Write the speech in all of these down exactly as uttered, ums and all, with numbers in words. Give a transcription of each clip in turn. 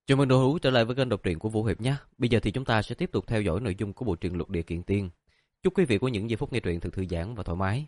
Chào mừng đội hữu trở lại với kênh đọc truyện của Vũ Hiệp nhé. Bây giờ thì chúng ta sẽ tiếp tục theo dõi nội dung của bộ truyện Lục Địa Kiện Tiên. Chúc quý vị có những giây phút nghe truyện thật thư giãn và thoải mái.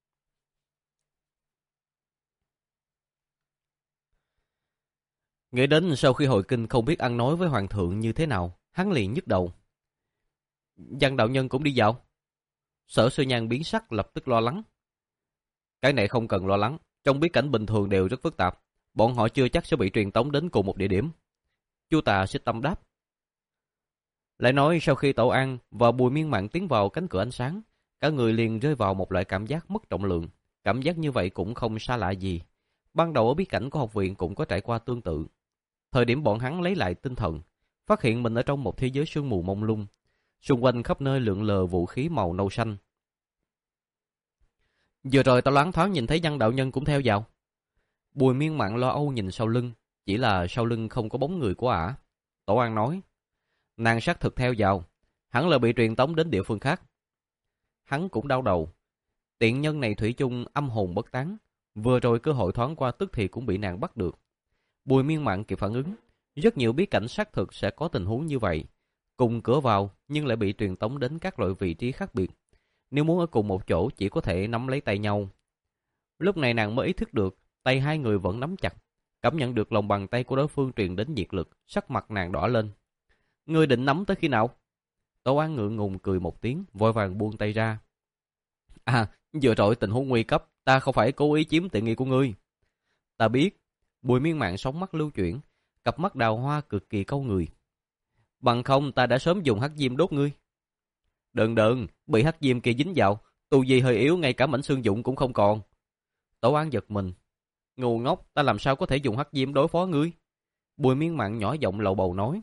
Nghĩ đến sau khi hội kinh không biết ăn nói với hoàng thượng như thế nào, hắn liền nhức đầu. Văn đạo nhân cũng đi vào. Sở Sư Nhan biến sắc lập tức lo lắng. Cái này không cần lo lắng, trong bí cảnh bình thường đều rất phức tạp, bọn họ chưa chắc sẽ bị truyền tống đến cùng một địa điểm. Chu Tà xích tâm đáp. Lại nói sau khi Tổ An và Bùi Miên Mạn tiến vào cánh cửa ánh sáng, cả người liền rơi vào một loại cảm giác mất trọng lượng. Cảm giác như vậy cũng không xa lạ gì. Ban đầu ở bí cảnh của học viện cũng có trải qua tương tự. Thời điểm bọn hắn lấy lại tinh thần, phát hiện mình ở trong một thế giới sương mù mông lung, xung quanh khắp nơi lượn lờ vũ khí màu nâu xanh. Vừa rồi tao loáng thoáng nhìn thấy Văn đạo nhân cũng theo vào. Bùi Miên Mạn lo âu nhìn sau lưng, chỉ là sau lưng không có bóng người của ả. Tổ An nói, nàng xác thực theo vào, hẳn là bị truyền tống đến địa phương khác. Hắn cũng đau đầu, tiện nhân này thủy chung âm hồn bất tán, vừa rồi cơ hội thoáng qua tức thì cũng bị nàng bắt được. Bùi Miên Mạn kịp phản ứng, rất nhiều bí cảnh xác thực sẽ có tình huống như vậy, cùng cửa vào nhưng lại bị truyền tống đến các loại vị trí khác biệt. Nếu muốn ở cùng một chỗ chỉ có thể nắm lấy tay nhau. Lúc này nàng mới ý thức được, tay hai người vẫn nắm chặt, cảm nhận được lòng bàn tay của đối phương truyền đến nhiệt lực, sắc mặt nàng đỏ lên. Ngươi định nắm tới khi nào? Tổ An ngượng ngùng cười một tiếng, vội vàng buông tay ra. À, vừa rồi tình huống nguy cấp, ta không phải cố ý chiếm tiện nghi của ngươi. Ta biết. Bùi Miên Mạn sóng mắt lưu chuyển, cặp mắt đào hoa cực kỳ câu người. Bằng không ta đã sớm dùng hắc diêm đốt ngươi. Đừng đừng, bị hắc diêm kia dính vào, tu vi hơi yếu, ngay cả mảnh xương dụng cũng không còn. Tổ An giật mình. Ngu ngốc, ta làm sao có thể dùng hắc diêm đối phó ngươi? Bùi Miên Mạn nhỏ giọng lầu bầu nói.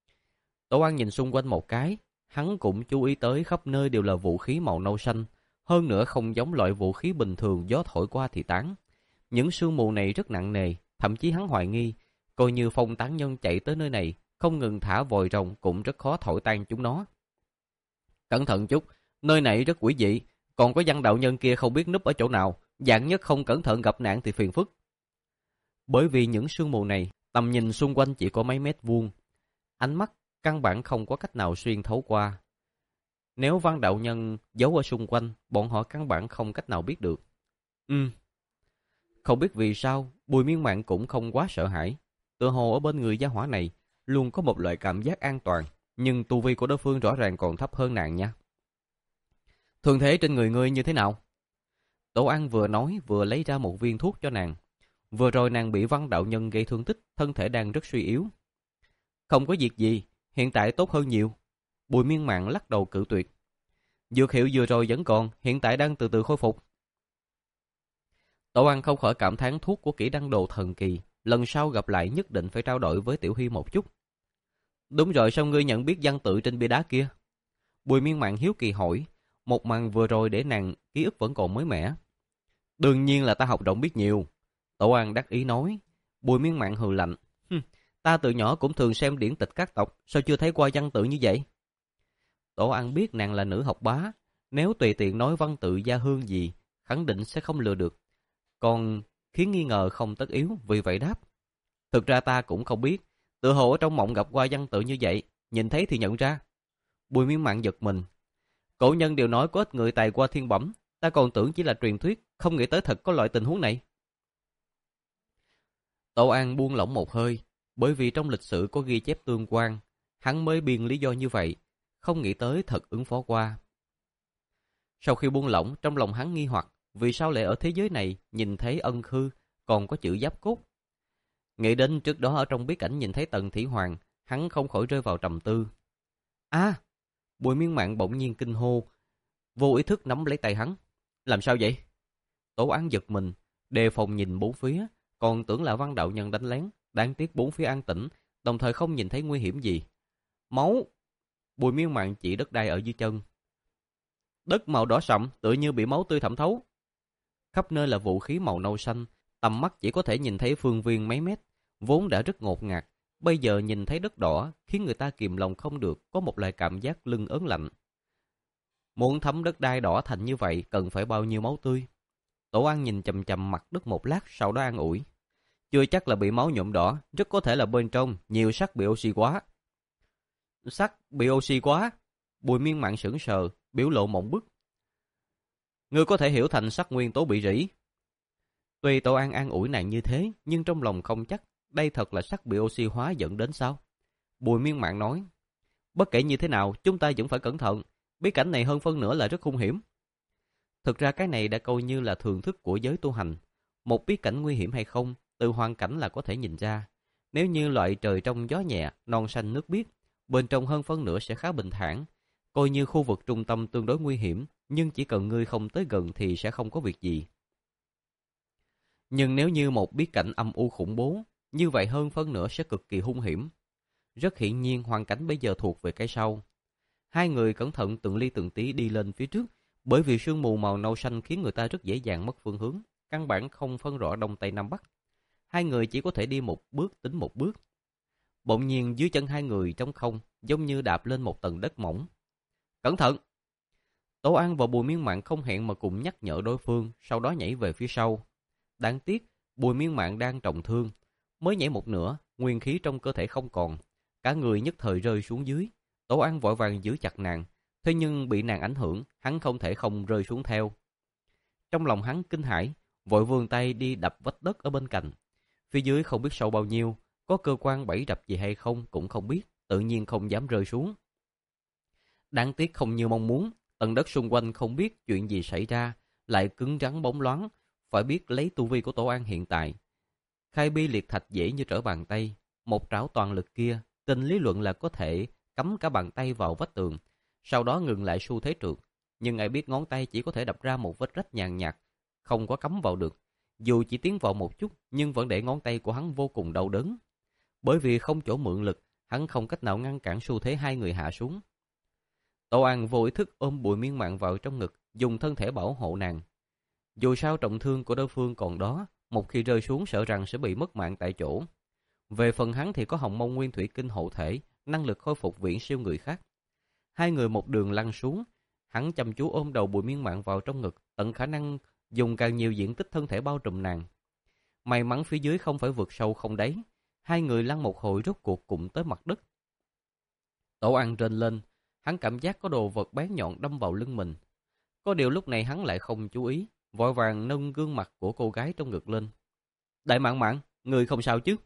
Tổ An nhìn xung quanh một cái, hắn cũng chú ý tới khắp nơi đều là vũ khí màu nâu xanh, hơn nữa không giống loại vũ khí bình thường gió thổi qua thì tán. Những sương mù này rất nặng nề, thậm chí hắn hoài nghi, coi như phong tán nhân chạy tới nơi này, không ngừng thả vòi rồng cũng rất khó thổi tan chúng nó. Cẩn thận chút, nơi này rất quỷ dị, còn có Văn đạo nhân kia không biết núp ở chỗ nào, dạng nhất không cẩn thận gặp nạn thì phiền phức. Bởi vì những sương mù này, tầm nhìn xung quanh chỉ có mấy mét vuông, ánh mắt căn bản không có cách nào xuyên thấu qua. Nếu Văn đạo nhân giấu ở xung quanh, bọn họ căn bản không cách nào biết được. Ừ. Không biết vì sao, Bùi Miên Mạn cũng không quá sợ hãi. Tựa hồ ở bên người gia hỏa này, luôn có một loại cảm giác an toàn, nhưng tu vi của đối phương rõ ràng còn thấp hơn nàng nha. Thương thế trên người ngươi như thế nào? Tổ An vừa nói vừa lấy ra một viên thuốc cho nàng. Vừa rồi nàng bị Văn đạo nhân gây thương tích, thân thể đang rất suy yếu. Không có việc gì, hiện tại tốt hơn nhiều. Bùi Miên Mạn lắc đầu cự tuyệt. Dược hiệu vừa rồi vẫn còn, hiện tại đang từ từ khôi phục. Tổ An không khỏi cảm thán thuốc của kỹ đăng đồ thần kỳ, lần sau gặp lại nhất định phải trao đổi với Tiểu Hy một chút. Đúng rồi, sao ngươi nhận biết văn tự trên bia đá kia? Bùi Miên Mạn hiếu kỳ hỏi, một màn vừa rồi để nàng ký ức vẫn còn mới mẻ. Đương nhiên là ta học rộng biết nhiều. Tổ An đắc ý nói. Bùi Miên Mạn hừ lạnh. Ta từ nhỏ cũng thường xem điển tịch các tộc, sao chưa thấy qua văn tự như vậy? Tổ An biết nàng là nữ học bá, nếu tùy tiện nói văn tự gia hương gì, khẳng định sẽ không lừa được. Còn khiến nghi ngờ không tất yếu, vì vậy đáp. Thực ra ta cũng không biết, tự hồ ở trong mộng gặp qua văn tự như vậy, nhìn thấy thì nhận ra. Bùi Miên Mạn giật mình. Cổ nhân đều nói có ít người tài qua thiên bẩm, ta còn tưởng chỉ là truyền thuyết, không nghĩ tới thật có loại tình huống này. Tổ An buông lỏng một hơi, bởi vì trong lịch sử có ghi chép tương quan, hắn mới biên lý do như vậy, không nghĩ tới thật ứng phó qua. Sau khi buông lỏng, trong lòng hắn nghi hoặc, vì sao lại ở thế giới này nhìn thấy ân khư, còn có chữ giáp cốt. Nghĩ đến trước đó ở trong bí cảnh nhìn thấy Tần Thủy Hoàng, hắn không khỏi rơi vào trầm tư. À! Bùi Miên Mạn bỗng nhiên kinh hô, vô ý thức nắm lấy tay hắn. Làm sao vậy? Tổ An giật mình, đề phòng nhìn bốn phía, còn tưởng là Văn đạo nhân đánh lén, đáng tiếc bốn phía an tĩnh, đồng thời không nhìn thấy nguy hiểm gì. Máu! Bùi Miên Mạn chỉ đất đai ở dưới chân. Đất màu đỏ sậm, tựa như bị máu tươi thẩm thấu. Khắp nơi là vũ khí màu nâu xanh, tầm mắt chỉ có thể nhìn thấy phương viên mấy mét, vốn đã rất ngột ngạt, bây giờ nhìn thấy đất đỏ khiến người ta kìm lòng không được, có một loại cảm giác lưng ớn lạnh. Muốn thấm đất đai đỏ thành như vậy cần phải bao nhiêu máu tươi? Tổ An nhìn chằm chằm mặt đất một lát, sau đó an ủi. Chưa chắc là bị máu nhuộm đỏ, rất có thể là bên trong nhiều sắt bị oxy quá. Sắt bị oxy quá? Bùi Miên Mạn sững sờ, biểu lộ mộng bức. Ngươi có thể hiểu thành sắt nguyên tố bị rỉ. Tuy Tổ An an ủi nàng như thế, nhưng trong lòng không chắc đây thật là sắt bị oxy hóa dẫn đến sao. Bùi Miên Mạn nói, bất kể như thế nào, chúng ta vẫn phải cẩn thận. Bí cảnh này hơn phân nửa là rất hung hiểm. Thực ra cái này đã coi như là thường thức của giới tu hành. Một bí cảnh nguy hiểm hay không, từ hoàn cảnh là có thể nhìn ra. Nếu như loại trời trong gió nhẹ, non xanh nước biếc, bên trong hơn phân nửa sẽ khá bình thản. Coi như khu vực trung tâm tương đối nguy hiểm, nhưng chỉ cần ngươi không tới gần thì sẽ không có việc gì. Nhưng nếu như một bí cảnh âm u khủng bố, như vậy hơn phân nửa sẽ cực kỳ hung hiểm. Rất hiển nhiên hoàn cảnh bây giờ thuộc về cái sau. Hai người cẩn thận từng ly từng tí đi lên phía trước, bởi vì sương mù màu nâu xanh khiến người ta rất dễ dàng mất phương hướng, căn bản không phân rõ đông tây nam bắc. Hai người chỉ có thể đi một bước tính một bước. Bỗng nhiên dưới chân hai người trống không, giống như đạp lên một tầng đất mỏng. Cẩn thận! Tổ An và Bùi Miên Mạn không hẹn mà cùng nhắc nhở đối phương, sau đó nhảy về phía sau. Đáng tiếc, Bùi Miên Mạn đang trọng thương, mới nhảy một nửa, nguyên khí trong cơ thể không còn, cả người nhất thời rơi xuống dưới. Tổ An vội vàng giữ chặt nàng, thế nhưng bị nàng ảnh hưởng, hắn không thể không rơi xuống theo. Trong lòng hắn kinh hãi, vội vươn tay đi đập vách đất ở bên cạnh. Phía dưới không biết sâu bao nhiêu, có cơ quan bẫy rập gì hay không cũng không biết, tự nhiên không dám rơi xuống. Đáng tiếc không như mong muốn, tầng đất xung quanh không biết chuyện gì xảy ra, lại cứng rắn bóng loáng, phải biết lấy tu vi của Tổ An hiện tại. Khai bi liệt thạch dễ như trở bàn tay, một trảo toàn lực kia, trên lý luận là có thể cắm cả bàn tay vào vách tường, sau đó ngừng lại xu thế trượt. Nhưng ai biết ngón tay chỉ có thể đập ra một vết rách nhàn nhạt, không có cắm vào được. Dù chỉ tiến vào một chút, nhưng vẫn để ngón tay của hắn vô cùng đau đớn. Bởi vì không chỗ mượn lực, hắn không cách nào ngăn cản xu thế hai người hạ xuống. Tổ An vô ý thức ôm Bùi Miên Mạn vào trong ngực, dùng thân thể bảo hộ nàng. Dù sao trọng thương của đối phương còn đó, một khi rơi xuống sợ rằng sẽ bị mất mạng tại chỗ. Về phần hắn thì có Hồng Mông Nguyên Thủy Kinh hộ thể, năng lực khôi phục viễn siêu người khác. Hai người một đường lăn xuống, hắn chăm chú ôm đầu Bùi Miên Mạn vào trong ngực, tận khả năng dùng càng nhiều diện tích thân thể bao trùm nàng. May mắn phía dưới không phải vượt sâu không đáy, hai người lăn một hồi rốt cuộc cũng tới mặt đất. Tổ An rên lên, hắn cảm giác có đồ vật bén nhọn đâm vào lưng mình. Có điều lúc này hắn lại không chú ý, vội vàng nâng gương mặt của cô gái trong ngực lên. Đại Mạn Mạn, người không sao chứ?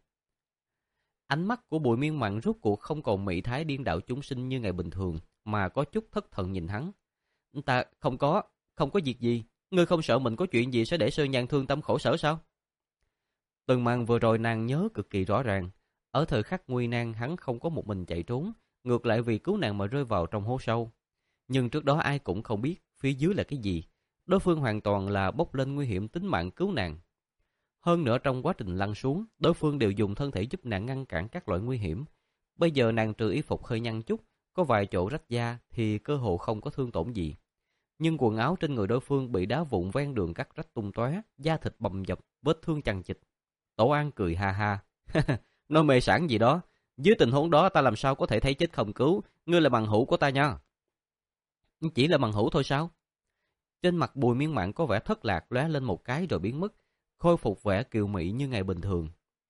Ánh mắt của Bùi Miên Mạn rốt cuộc không còn mị thái điên đạo chúng sinh như ngày bình thường, mà có chút thất thần nhìn hắn. Ta không có, không có việc gì. Ngươi không sợ mình có chuyện gì sẽ để Sơn Nhan thương tâm khổ sở sao? Từng màn vừa rồi nàng nhớ cực kỳ rõ ràng. Ở thời khắc nguy nan hắn không có một mình chạy trốn, ngược lại vì cứu nàng mà rơi vào trong hố sâu. Nhưng trước đó ai cũng không biết phía dưới là cái gì. Đối phương hoàn toàn là bốc lên nguy hiểm tính mạng cứu nàng. Hơn nữa trong quá trình lăn xuống, đối phương đều dùng thân thể giúp nàng ngăn cản các loại nguy hiểm. Bây giờ nàng trừ y phục hơi nhăn chút, có vài chỗ rách da thì cơ hồ không có thương tổn gì. Nhưng quần áo trên người đối phương bị đá vụn ven đường cắt rách tung tóe, da thịt bầm dập, vết thương chằng chịt. Tổ An cười ha ha. Nói mê sảng gì đó, dưới tình huống đó ta làm sao có thể thấy chết không cứu, ngươi là bằng hữu của ta nha. Chỉ là bằng hữu thôi sao? Trên mặt Bùi Miên Mạn có vẻ thất lạc lóe lên một cái rồi biến mất, khôi phục vẻ kiều mị như ngày bình thường.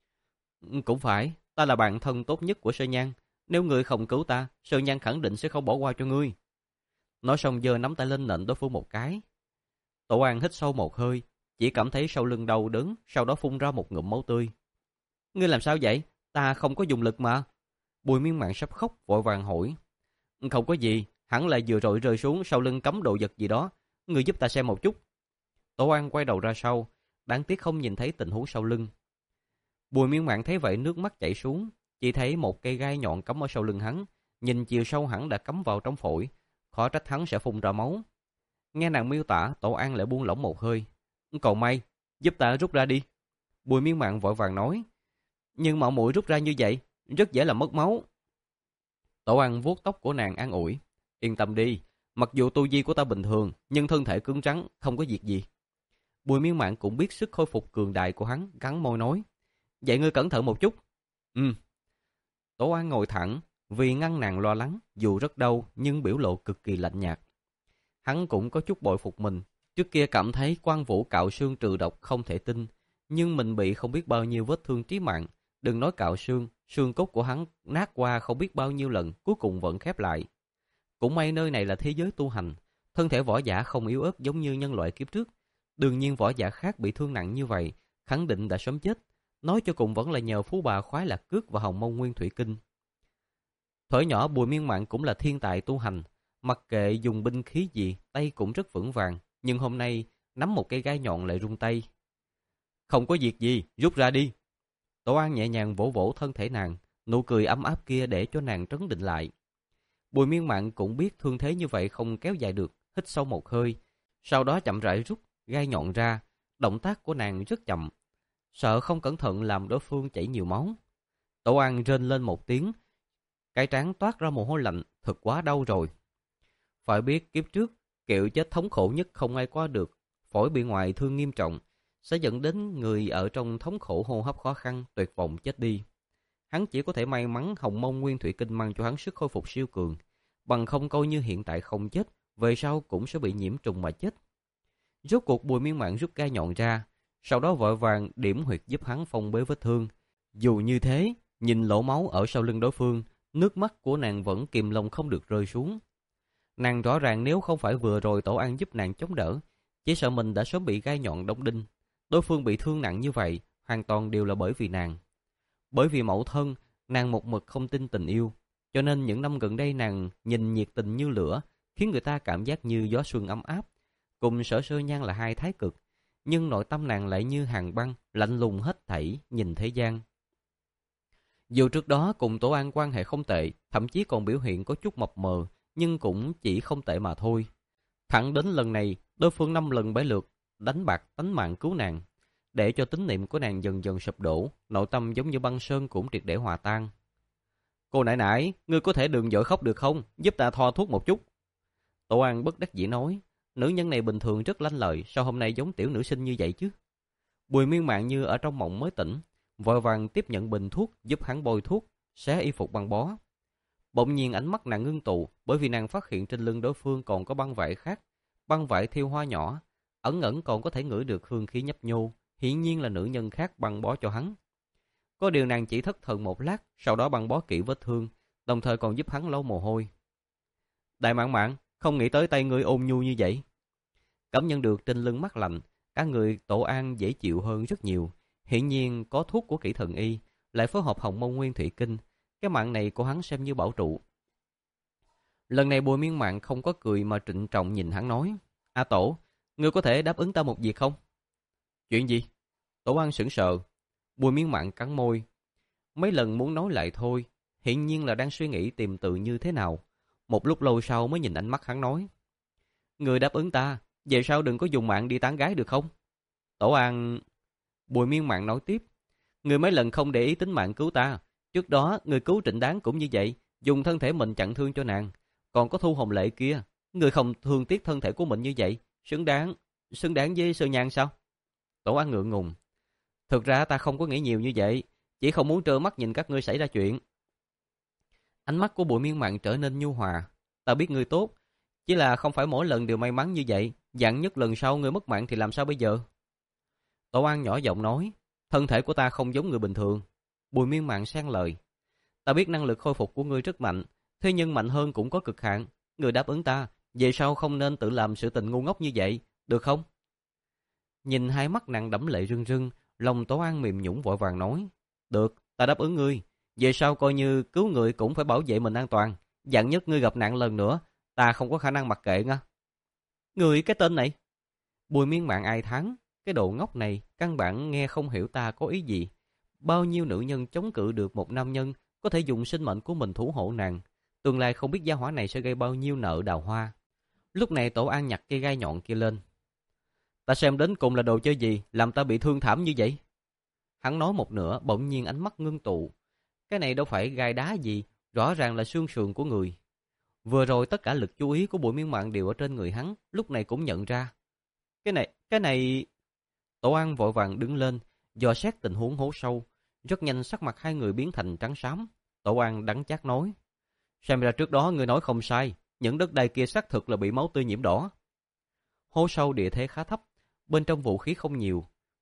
Cũng phải, ta là bạn thân tốt nhất của Sơn Nhan, nếu ngươi không cứu ta, Sơn Nhan khẳng định sẽ không bỏ qua cho ngươi. Nói xong giơ nắm tay lên nện đối phương một cái. Tổ An hít sâu một hơi, chỉ cảm thấy sau lưng đau đớn, sau đó phun ra một ngụm máu tươi. Ngươi làm sao vậy? Ta không có dùng lực mà. Bùi Miên Mạn sắp khóc vội vàng hỏi. Không có gì, hẳn là vừa rồi rơi xuống sau lưng cắm đồ vật gì đó. Ngươi giúp ta xem một chút. Tổ An quay đầu ra sau, đáng tiếc không nhìn thấy tình huống sau lưng. Bùi Miên Mạn thấy vậy nước mắt chảy xuống, chỉ thấy một cây gai nhọn cắm ở sau lưng hắn, nhìn chiều sâu hẳn đã cắm vào trong phổi, khó trách hắn sẽ phun ra máu. Nghe nàng miêu tả, Tổ An lại buông lỏng một hơi. Cậu may, giúp ta rút ra đi. Bùi Miên Mạn vội vàng nói. Nhưng mạo muội rút ra như vậy, rất dễ làm mất máu. Tổ An vuốt tóc của nàng an ủi. Yên tâm đi, mặc dù tu vi của ta bình thường, nhưng thân thể cứng rắn, không có việc gì. Bùi Miên Mạn cũng biết sức khôi phục cường đại của hắn, cắn môi nói. Vậy ngươi cẩn thận một chút. Ừ. Tổ An ngồi thẳng, vì ngăn nàng lo lắng, dù rất đau nhưng biểu lộ cực kỳ lạnh nhạt. Hắn cũng có chút bội phục mình, trước kia cảm thấy Quan Vũ cạo xương trừ độc không thể tin, nhưng mình bị không biết bao nhiêu vết thương chí mạng. Đừng nói cạo xương, xương cốt của hắn nát qua không biết bao nhiêu lần, cuối cùng vẫn khép lại. Cũng may nơi này là thế giới tu hành, thân thể võ giả không yếu ớt giống như nhân loại kiếp trước. Đương nhiên võ giả khác bị thương nặng như vậy, khẳng định đã sớm chết. Nói cho cùng vẫn là nhờ phú bà khoái lạc cước và hồng mông nguyên thủy kinh. Thuở nhỏ Bùi Miên Mạn cũng là thiên tài tu hành, mặc kệ dùng binh khí gì, tay cũng rất vững vàng. Nhưng hôm nay nắm một cây gai nhọn lại run tay. Không có việc gì, rút ra đi. Tổ An nhẹ nhàng vỗ vỗ thân thể nàng, nụ cười ấm áp kia để cho nàng trấn định lại. Bùi Miên Mạn cũng biết thương thế như vậy không kéo dài được, hít sâu một hơi, sau đó chậm rãi rút gai nhọn ra. Động tác của nàng rất chậm, sợ không cẩn thận làm đối phương chảy nhiều máu. Tổ An rên lên một tiếng, cái trán toát ra mồ hôi lạnh, thật quá đau rồi. Phải biết kiếp trước, kiểu chết thống khổ nhất không ai qua được, phổi bị ngoại thương nghiêm trọng, sẽ dẫn đến người ở trong thống khổ hô hấp khó khăn, tuyệt vọng chết đi. Hắn chỉ có thể may mắn hồng mông nguyên thủy kinh mang cho hắn sức khôi phục siêu cường, bằng không coi như hiện tại không chết, về sau cũng sẽ bị nhiễm trùng mà chết. Rốt cuộc Bùi Miên Mạn rút gai nhọn ra, sau đó vội vàng điểm huyệt giúp hắn phong bế vết thương. Dù như thế, nhìn lỗ máu ở sau lưng đối phương, nước mắt của nàng vẫn kìm lòng không được rơi xuống. Nàng rõ ràng nếu không phải vừa rồi Tổ An giúp nàng chống đỡ, chỉ sợ mình đã sớm bị gai nhọn đóng đinh. Đối phương bị thương nặng như vậy, hoàn toàn đều là bởi vì nàng. Bởi vì mẫu thân, nàng một mực không tin tình yêu, cho nên những năm gần đây nàng nhìn nhiệt tình như lửa, khiến người ta cảm giác như gió xuân ấm áp. Cùng Sở Sơ Nhan là hai thái cực, nhưng nội tâm nàng lại như hàng băng, lạnh lùng hết thảy, nhìn thế gian. Dù trước đó cùng Tổ An quan hệ không tệ, thậm chí còn biểu hiện có chút mập mờ, nhưng cũng chỉ không tệ mà thôi. Thẳng đến lần này, đối phương năm lần bảy lượt đánh bạc tánh mạng cứu nàng, để cho tín niệm của nàng dần dần sụp đổ, nội tâm giống như băng sơn cũng triệt để hòa tan. Cô nãy nãy, ngươi có thể đừng dội khóc được không? Giúp ta thoa thuốc một chút. Tổ An bất đắc dĩ nói, nữ nhân này bình thường rất lanh lợi, sao hôm nay giống tiểu nữ sinh như vậy chứ? Bùi Miên Mạn như ở trong mộng mới tỉnh, vội vàng tiếp nhận bình thuốc, giúp hắn bôi thuốc, xé y phục băng bó. Bỗng nhiên ánh mắt nàng ngưng tụ, bởi vì nàng phát hiện trên lưng đối phương còn có băng vải khác, băng vải thiêu hoa nhỏ, ẩn ẩn còn có thể ngửi được hương khí nhấp nhô, hiển nhiên là nữ nhân khác băng bó cho hắn. Có điều nàng chỉ thất thần một lát, sau đó băng bó kỹ vết thương, đồng thời còn giúp hắn lau mồ hôi. Đại Mạn Mạn, không nghĩ tới tay ngươi ôn nhu như vậy. Cảm nhận được trên lưng mát lạnh, cả người Tổ An dễ chịu hơn rất nhiều. Hiển nhiên có thuốc của kỹ thần y, lại phối hợp hồng mông nguyên thủy kinh, cái mạng này của hắn xem như bảo trụ. Lần này Bùi Miên Mạn không có cười mà trịnh trọng nhìn hắn nói, A Tổ, ngươi có thể đáp ứng ta một việc không? Chuyện gì? Tổ An sững sờ. Bùi Miên Mạn cắn môi, mấy lần muốn nói lại thôi, hiển nhiên là đang suy nghĩ tìm từ như thế nào. Một lúc lâu sau mới nhìn ánh mắt hắn nói, ngươi đáp ứng ta, về sau đừng có dùng mạng đi tán gái được không? Tổ An... Bùi Miên Mạn nói tiếp, ngươi mấy lần không để ý tính mạng cứu ta, trước đó ngươi cứu Trịnh Đáng cũng như vậy, dùng thân thể mình chặn thương cho nàng, còn có Thu Hồng Lệ kia, ngươi không thương tiếc thân thể của mình như vậy, xứng đáng, xứng đáng với Sơ Nhan sao? Tổ An ngượng ngùng, thực ra ta không có nghĩ nhiều như vậy, chỉ không muốn trơ mắt nhìn các ngươi xảy ra chuyện. Ánh mắt của Bùi Miên Mạn trở nên nhu hòa, ta biết ngươi tốt, chỉ là không phải mỗi lần đều may mắn như vậy, dặn nhất lần sau ngươi mất mạng thì làm sao bây giờ? Tổ An nhỏ giọng nói, thân thể của ta không giống người bình thường. Bùi Miên Mạn xen lời, ta biết năng lực khôi phục của ngươi rất mạnh, thế nhưng mạnh hơn cũng có cực hạn. Ngươi đáp ứng ta, về sau không nên tự làm sự tình ngu ngốc như vậy, được không? Nhìn hai mắt nàng đẫm lệ rưng rưng, lòng Tổ An mềm nhũn vội vàng nói, được, ta đáp ứng ngươi, về sau coi như cứu người cũng phải bảo vệ mình an toàn, dặn nhất ngươi gặp nạn lần nữa, ta không có khả năng mặc kệ nha. Ngươi cái tên này? Bùi Miên Mạn ai thắng, cái độ ngốc này căn bản nghe không hiểu ta có ý gì. Bao nhiêu nữ nhân chống cự được một nam nhân có thể dùng sinh mệnh của mình thủ hộ nàng, tương lai không biết gia hỏa này sẽ gây bao nhiêu nợ đào hoa. Lúc này Tổ An nhặt cây gai nhọn kia lên, ta xem đến cùng là đồ chơi gì làm ta bị thương thảm như vậy? Hắn nói một nửa, bỗng nhiên ánh mắt ngưng tụ, cái này đâu phải gai đá gì, rõ ràng là xương sườn của người. Vừa rồi tất cả lực chú ý của Bùi Miên Mạn đều ở trên người hắn, lúc này cũng nhận ra. Cái này, cái này... Tổ An vội vàng đứng lên, dò xét tình huống hố sâu. Rất nhanh sắc mặt hai người biến thành trắng xám. Tổ An đắng chát nói, xem ra trước đó ngươi nói không sai, những đất đai kia xác thực là bị máu tươi nhiễm đỏ. Hố sâu địa thế khá thấp, bên trong vũ khí không nhiều.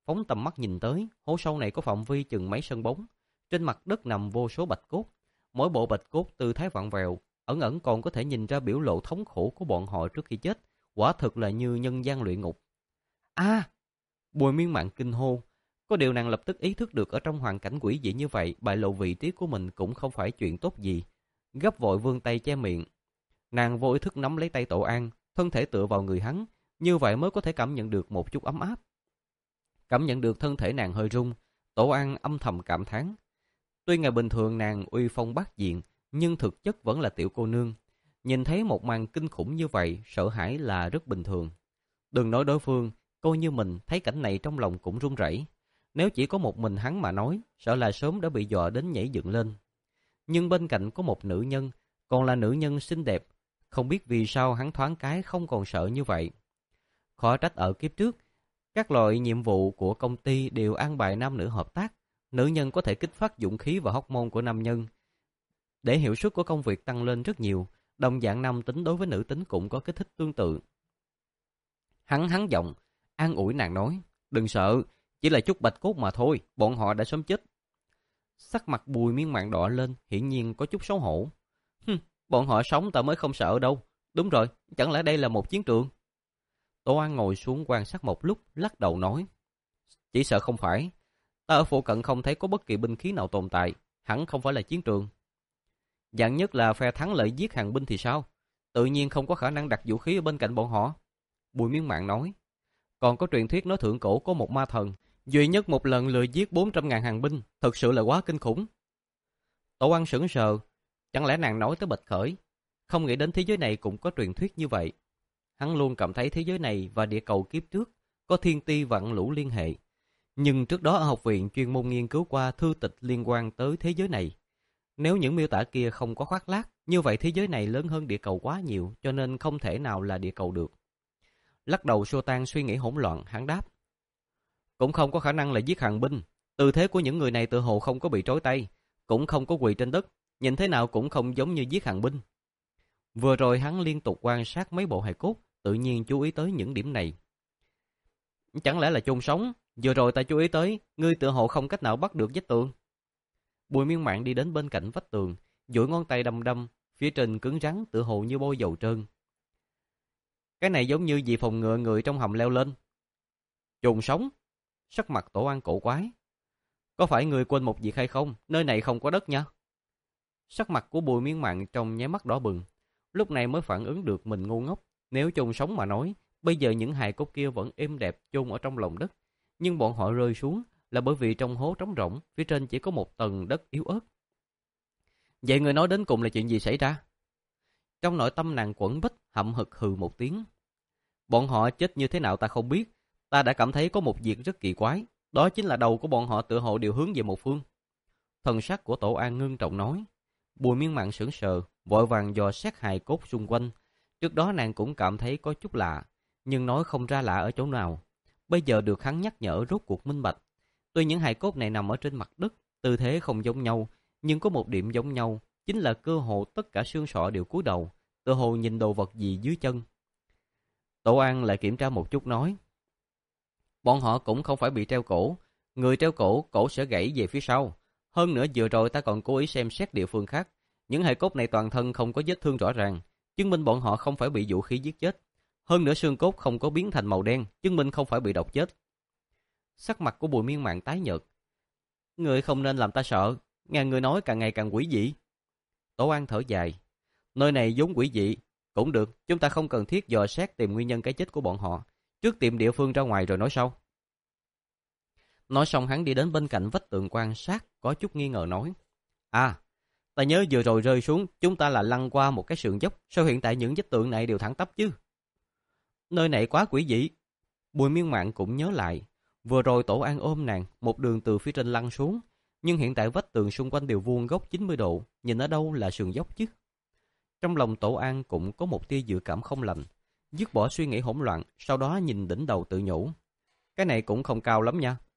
Phóng tầm mắt nhìn tới, hố sâu này có phạm vi chừng mấy sân bóng. Trên mặt đất nằm vô số bạch cốt. Mỗi bộ bạch cốt tư thái vặn vẹo, ẩn ẩn còn có thể nhìn ra biểu lộ thống khổ của bọn họ trước khi chết. Quả thực là như nhân gian luyện ngục. A! Bùi Miên Mạn kinh hô. Có điều nàng lập tức ý thức được ở trong hoàn cảnh quỷ dị như vậy, bại lộ vị trí của mình cũng không phải chuyện tốt gì. Gấp vội vươn tay che miệng. Nàng vô ý thức nắm lấy tay Tổ An, thân thể tựa vào người hắn, như vậy mới có thể cảm nhận được một chút ấm áp. Cảm nhận được thân thể nàng hơi rung, Tổ An âm thầm cảm thán. Tuy ngày bình thường nàng uy phong bát diện, nhưng thực chất vẫn là tiểu cô nương. Nhìn thấy một màn kinh khủng như vậy, sợ hãi là rất bình thường. Đừng nói đối phương, coi như mình thấy cảnh này trong lòng cũng run rẩy. Nếu chỉ có một mình hắn mà nói, sợ là sớm đã bị dọa đến nhảy dựng lên. Nhưng bên cạnh có một nữ nhân, còn là nữ nhân xinh đẹp. Không biết vì sao hắn thoáng cái không còn sợ như vậy. Khó trách ở kiếp trước, các loại nhiệm vụ của công ty đều an bài nam nữ hợp tác. Nữ nhân có thể kích phát dũng khí và hormone của nam nhân, để hiệu suất của công việc tăng lên rất nhiều. Đồng dạng nam tính đối với nữ tính cũng có kích thích tương tự. Hắn hắn giọng, an ủi nàng nói, đừng sợ, chỉ là chút bạch cốt mà thôi, bọn họ đã sớm chết. Sắc mặt Bùi Miên Mạn đỏ lên, hiển nhiên có chút xấu hổ. Hừm, bọn họ sống ta mới không sợ đâu. Đúng rồi, chẳng lẽ đây là một chiến trường? Tô An ngồi xuống quan sát một lúc, lắc đầu nói, chỉ sợ không phải. Ta ở phụ cận không thấy có bất kỳ binh khí nào tồn tại, hẳn không phải là chiến trường. Dạng nhất là phe thắng lợi giết hàng binh thì sao? Tự nhiên không có khả năng đặt vũ khí ở bên cạnh bọn họ. Bùi Miên Mạn nói, còn có truyền thuyết nói thượng cổ có một ma thần, duy nhất một lần lừa giết bốn trăm ngàn hàng binh, thật sự là quá kinh khủng. Tổ An sững sờ, chẳng lẽ nàng nói tới Bạch Khởi? Không nghĩ đến thế giới này cũng có truyền thuyết như vậy. Hắn luôn cảm thấy thế giới này và địa cầu kiếp trước có thiên ti vạn lũ liên hệ. Nhưng trước đó ở học viện chuyên môn nghiên cứu qua thư tịch liên quan tới thế giới này. Nếu những miêu tả kia không có khoác lác, như vậy thế giới này lớn hơn địa cầu quá nhiều, cho nên không thể nào là địa cầu được. Lắc đầu xua tan suy nghĩ hỗn loạn, hắn đáp, cũng không có khả năng là giết hàng binh. Tư thế của những người này tự hồ không có bị trói tay, cũng không có quỳ trên đất, nhìn thế nào cũng không giống như giết hàng binh. Vừa rồi hắn liên tục quan sát mấy bộ hài cốt, tự nhiên chú ý tới những điểm này. Chẳng lẽ là chôn sống? Vừa rồi ta chú ý tới, ngươi tự hồ không cách nào bắt được vách tường. Bùi Miên Mạn đi đến bên cạnh vách tường, duỗi ngón tay đâm đâm, phía trên cứng rắn tự hồ như bôi dầu trơn. Cái này giống như vì phòng ngừa người trong hầm leo lên. Chôn sống? Sắc mặt Tổ An cổ quái. Có phải người quên một việc hay không? Nơi này không có đất nha. Sắc mặt của Bùi Miên Mạn trong nháy mắt đỏ bừng, lúc này mới phản ứng được mình ngu ngốc. Nếu chôn sống mà nói, bây giờ những hài cốt kia vẫn êm đẹp chôn ở trong lòng đất, nhưng bọn họ rơi xuống là bởi vì trong hố trống rỗng, phía trên chỉ có một tầng đất yếu ớt. Vậy người nói đến cùng là chuyện gì xảy ra? Trong nội tâm nàng quẩn bách, hậm hực hừ một tiếng. Bọn họ chết như thế nào ta không biết, ta đã cảm thấy có một việc rất kỳ quái, đó chính là đầu của bọn họ tựa hồ đều hướng về một phương. Thần sắc của Tổ An ngưng trọng nói. Bùi Miên Mạn sững sờ, vội vàng dò xét hài cốt xung quanh. Trước đó nàng cũng cảm thấy có chút lạ, nhưng nói không ra lạ ở chỗ nào. Bây giờ được hắn nhắc nhở rốt cuộc minh bạch. Tuy những hài cốt này nằm ở trên mặt đất, tư thế không giống nhau, nhưng có một điểm giống nhau, chính là cơ hồ tất cả xương sọ đều cúi đầu, tựa hồ nhìn đồ vật gì dưới chân. Tổ An lại kiểm tra một chút nói, bọn họ cũng không phải bị treo cổ, người treo cổ, cổ sẽ gãy về phía sau. Hơn nữa vừa rồi ta còn cố ý xem xét địa phương khác, những hài cốt này toàn thân không có vết thương rõ ràng, chứng minh bọn họ không phải bị vũ khí giết chết. Hơn nữa xương cốt không có biến thành màu đen, chứng minh không phải bị độc chết. Sắc mặt của Bùi Miên Mạn tái nhợt. Người không nên làm ta sợ, nghe người nói càng ngày càng quỷ dị. Tổ An thở dài. Nơi này vốn quỷ dị, cũng được, chúng ta không cần thiết dò xét tìm nguyên nhân cái chết của bọn họ, trước tìm địa phương ra ngoài rồi nói sau. Nói xong hắn đi đến bên cạnh vách tường quan sát, có chút nghi ngờ nói. À, ta nhớ vừa rồi rơi xuống, chúng ta là lăn qua một cái sườn dốc, sao hiện tại những vách tường này đều thẳng tắp chứ? Nơi này quá quỷ dị. Bùi Miên Mạn cũng nhớ lại, vừa rồi Tổ An ôm nàng, một đường từ phía trên lăn xuống, nhưng hiện tại vách tường xung quanh đều vuông góc chín mươi độ, nhìn ở đâu là sườn dốc chứ? Trong lòng Tổ An cũng có một tia dự cảm không lành, dứt bỏ suy nghĩ hỗn loạn, sau đó nhìn đỉnh đầu tự nhủ. Cái này cũng không cao lắm nha.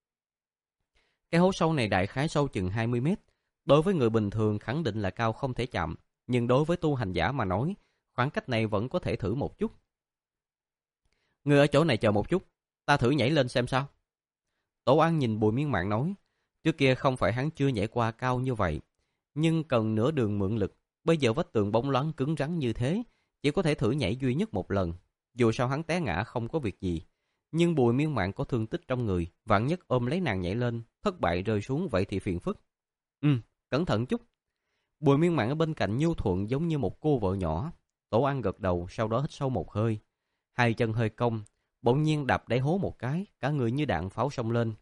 Cái hố sâu này đại khái sâu chừng hai mươi mét, đối với người bình thường khẳng định là cao không thể chạm, nhưng đối với tu hành giả mà nói, khoảng cách này vẫn có thể thử một chút. Người ở chỗ này chờ một chút, ta thử nhảy lên xem sao. Tổ An nhìn Bùi Miên Mạn nói, trước kia không phải hắn chưa nhảy qua cao như vậy, nhưng cần nửa đường mượn lực, bây giờ vách tường bóng loáng cứng rắn như thế, chỉ có thể thử nhảy duy nhất một lần. Dù sao hắn té ngã không có việc gì, nhưng Bùi Miên Mạn có thương tích trong người, vạn nhất ôm lấy nàng nhảy lên, thất bại rơi xuống vậy thì phiền phức. Ừ, cẩn thận chút. Bùi Miên Mạn ở bên cạnh nhu thuận giống như một cô vợ nhỏ. Tổ An gật đầu, sau đó hít sâu một hơi, hai chân hơi cong, bỗng nhiên đạp đáy hố một cái, cả người như đạn pháo xông lên.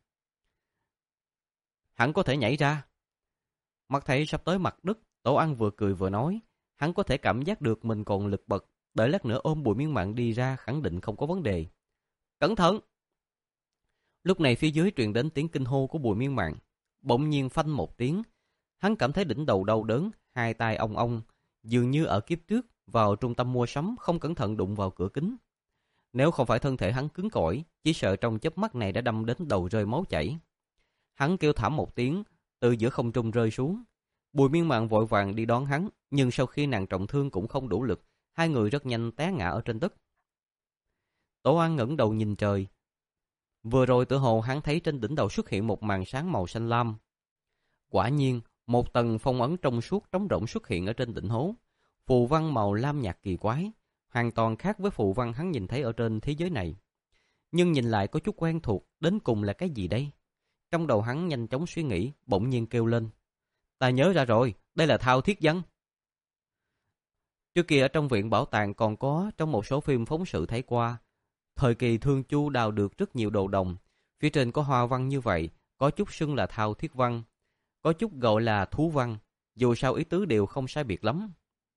Hắn có thể nhảy ra. Mắt thấy sắp tới mặt đất, Tổ An vừa cười vừa nói, hắn có thể cảm giác được mình còn lực bật, đợi lát nữa ôm Bùi Miên Mạn đi ra khẳng định không có vấn đề. Cẩn thận! Lúc này phía dưới truyền đến tiếng kinh hô của Bùi Miên Mạn, bỗng nhiên phanh một tiếng, hắn cảm thấy đỉnh đầu đau đớn, hai tay ong ong, dường như ở kiếp trước vào trung tâm mua sắm không cẩn thận đụng vào cửa kính. Nếu không phải thân thể hắn cứng cỏi, chỉ sợ trong chớp mắt này đã đâm đến đầu rơi máu chảy. Hắn kêu thảm một tiếng, từ giữa không trung rơi xuống. Bùi Miên Mạn vội vàng đi đón hắn, nhưng sau khi nàng trọng thương cũng không đủ lực, hai người rất nhanh té ngã ở trên đất. Tổ An ngẩng đầu nhìn trời. Vừa rồi tựa hồ hắn thấy trên đỉnh đầu xuất hiện một màn sáng màu xanh lam. Quả nhiên, một tầng phong ấn trong suốt trống rỗng xuất hiện ở trên đỉnh hố. Phù văn màu lam nhạt kỳ quái, hoàn toàn khác với phù văn hắn nhìn thấy ở trên thế giới này. Nhưng nhìn lại có chút quen thuộc, đến cùng là cái gì đây? Trong đầu hắn nhanh chóng suy nghĩ, bỗng nhiên kêu lên. Ta nhớ ra rồi, đây là thao thiết văn. Trước kia ở trong viện bảo tàng còn có trong một số phim phóng sự thấy qua. Thời kỳ Thương Chu đào được rất nhiều đồ đồng, phía trên có hoa văn như vậy, có chút xưng là thao thiết văn, có chút gọi là thú văn, dù sao ý tứ đều không sai biệt lắm.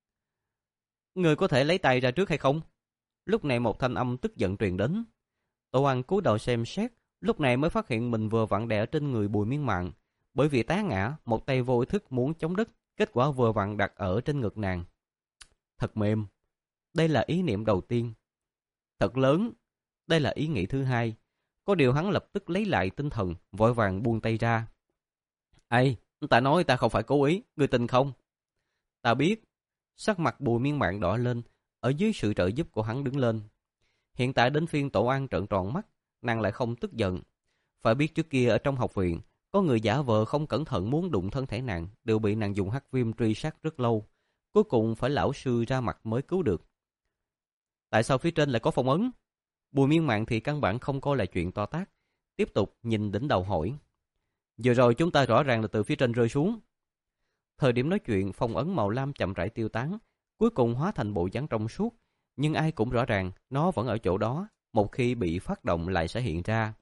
Người có thể lấy tay ra trước hay không? Lúc này một thanh âm tức giận truyền đến. Tổ An cúi đầu xem xét, lúc này mới phát hiện mình vừa vặn đè ở trên người Bùi Miên Mạn, bởi vì té ngã, một tay vô ý thức muốn chống đất, kết quả vừa vặn đặt ở trên ngực nàng. Thật mềm. Đây là ý niệm đầu tiên. Thật lớn. Đây là ý nghĩ thứ hai. Có điều hắn lập tức lấy lại tinh thần, vội vàng buông tay ra. Ê, ta nói ta không phải cố ý, ngươi tin không? Ta biết. Sắc mặt Bùi Miên Mạn đỏ lên, ở dưới sự trợ giúp của hắn đứng lên. Hiện tại đến phiên Tổ An trợn tròn mắt, nàng lại không tức giận. Phải biết trước kia ở trong học viện, có người giả vờ không cẩn thận muốn đụng thân thể nàng, đều bị nàng dùng hắc viêm truy sát rất lâu. Cuối cùng phải lão sư ra mặt mới cứu được. Tại sao phía trên lại có phong ấn? Bùi Miên Mạn thì căn bản không coi là chuyện to tát, tiếp tục nhìn đỉnh đầu hỏi. Vừa rồi chúng ta rõ ràng là từ phía trên rơi xuống. Thời điểm nói chuyện, phong ấn màu lam chậm rãi tiêu tán, cuối cùng hóa thành bộ dáng trong suốt, nhưng ai cũng rõ ràng nó vẫn ở chỗ đó, một khi bị phát động lại sẽ hiện ra.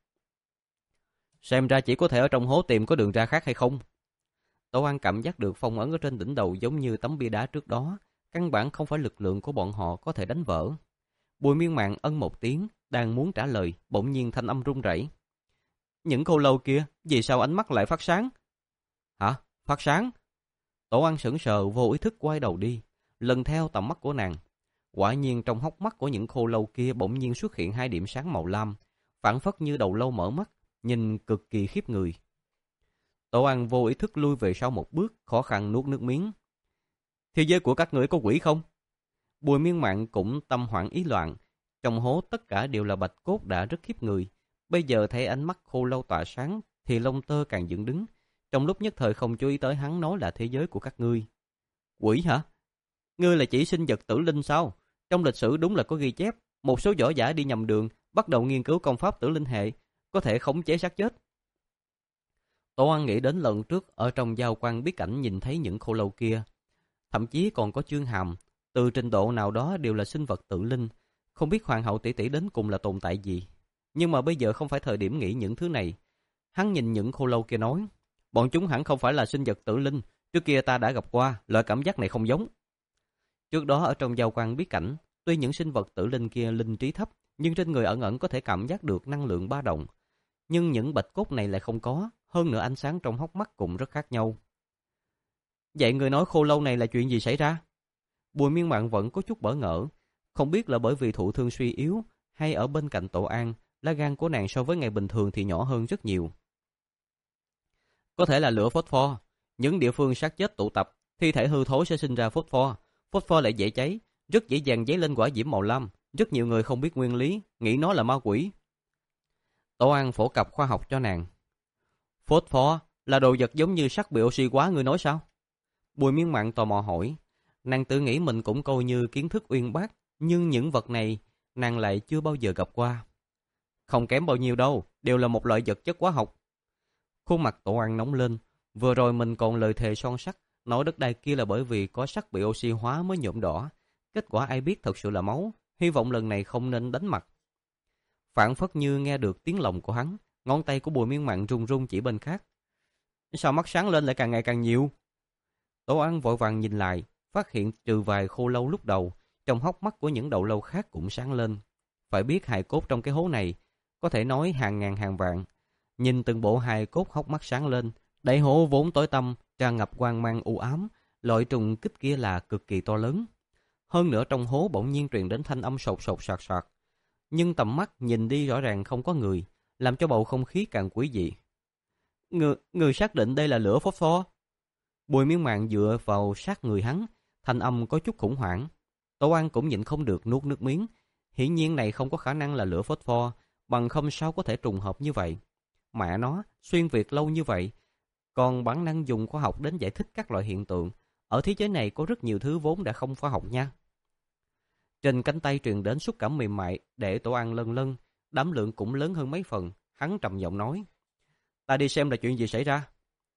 Xem ra chỉ có thể ở trong hố tìm có đường ra khác hay không? Tổ An cảm giác được phong ấn ở trên đỉnh đầu giống như tấm bia đá trước đó, căn bản không phải lực lượng của bọn họ có thể đánh vỡ. Bùi Miên Mạn ân một tiếng, đang muốn trả lời, bỗng nhiên thanh âm run rẩy. Những khô lâu kia, vì sao ánh mắt lại phát sáng? Hả? Phát sáng? Tổ An sững sờ vô ý thức quay đầu đi, lần theo tầm mắt của nàng. Quả nhiên trong hốc mắt của những khô lâu kia bỗng nhiên xuất hiện hai điểm sáng màu lam, phảng phất như đầu lâu mở mắt, nhìn cực kỳ khiếp người. Tổ An vô ý thức lui về sau một bước, khó khăn nuốt nước miếng. Thế giới của các ngươi có quỷ không? Bùi Miên Mạn cũng tâm hoảng ý loạn. Trong hố tất cả đều là bạch cốt đã rất khiếp người. Bây giờ thấy ánh mắt khô lâu tỏa sáng thì lông tơ càng dựng đứng. Trong lúc nhất thời không chú ý tới hắn nói là thế giới của các ngươi. Quỷ hả? Ngươi là chỉ sinh vật tử linh sao? Trong lịch sử đúng là có ghi chép, một số võ giả đi nhầm đường, bắt đầu nghiên cứu công pháp tử linh hệ, có thể khống chế xác chết. Tổ An nghĩ đến lần trước ở trong giao quan bí cảnh nhìn thấy những khô lâu kia, thậm chí còn có chương hàm, từ trình độ nào đó đều là sinh vật tự linh, không biết hoàng hậu tỷ tỷ đến cùng là tồn tại gì. Nhưng mà bây giờ không phải thời điểm nghĩ những thứ này. Hắn nhìn những khô lâu kia nói, bọn chúng hẳn không phải là sinh vật tự linh, trước kia ta đã gặp qua, loại cảm giác này không giống. Trước đó ở trong giao quan bí cảnh, tuy những sinh vật tự linh kia linh trí thấp, nhưng trên người ẩn ẩn có thể cảm giác được năng lượng ba động. Nhưng những bạch cốt này lại không có, hơn nữa ánh sáng trong hốc mắt cũng rất khác nhau. Vậy người nói khô lâu này là chuyện gì xảy ra? Bùi Miên Mạn vẫn có chút bỡ ngỡ, không biết là bởi vì thụ thương suy yếu hay ở bên cạnh Tổ An, lá gan của nàng so với ngày bình thường thì nhỏ hơn rất nhiều. Có thể là lửa phốt pho, những địa phương xác chết tụ tập, thi thể hư thối sẽ sinh ra phốt pho, phốt pho lại dễ cháy, rất dễ dàng dấy lên quả diễm màu lam, rất nhiều người không biết nguyên lý, nghĩ nó là ma quỷ. Tổ An phổ cập khoa học cho nàng. Phốt pho là đồ vật giống như sắt bị oxy hóa, ngươi nói sao? Bùi Miên Mạn tò mò hỏi. Nàng tự nghĩ mình cũng coi như kiến thức uyên bác, nhưng những vật này nàng lại chưa bao giờ gặp qua. Không kém bao nhiêu đâu, đều là một loại vật chất hóa học. Khuôn mặt Tổ An nóng lên, vừa rồi mình còn lời thề son sắt, nói đất đai kia là bởi vì có sắt bị oxy hóa mới nhuộm đỏ. Kết quả ai biết thật sự là máu, hy vọng lần này không nên đánh mặt. Phảng phất như nghe được tiếng lòng của hắn, ngón tay của Bùi Miên Mạn run run chỉ bên khác. Sao mắt sáng lên lại càng ngày càng nhiều? Tổ An vội vàng nhìn lại, phát hiện trừ vài khô lâu lúc đầu, trong hốc mắt của những đầu lâu khác cũng sáng lên. Phải biết hài cốt trong cái hố này, có thể nói hàng ngàn hàng vạn. Nhìn từng bộ hài cốt hốc mắt sáng lên, đáy hố vốn tối tăm, tràn ngập quang mang u ám, loại trùng kích kia là cực kỳ to lớn. Hơn nữa trong hố bỗng nhiên truyền đến thanh âm sột sột soạt soạt. Nhưng tầm mắt nhìn đi rõ ràng không có người, làm cho bầu không khí càng quỷ dị. Người, người xác định đây là lửa phốt pho. Bùi Miên Mạn dựa vào sát người hắn, thanh âm có chút khủng hoảng. Tổ An cũng nhịn không được nuốt nước miếng. Hiển nhiên này không có khả năng là lửa phốt pho, bằng không sao có thể trùng hợp như vậy. Mẹ nó, xuyên việt lâu như vậy, còn bản năng dùng khoa học đến giải thích các loại hiện tượng. Ở thế giới này có rất nhiều thứ vốn đã không khoa học nha. Trên cánh tay truyền đến xúc cảm mềm mại để Tổ An lân lân, đám lượng cũng lớn hơn mấy phần. Hắn trầm giọng nói, ta đi xem là chuyện gì xảy ra.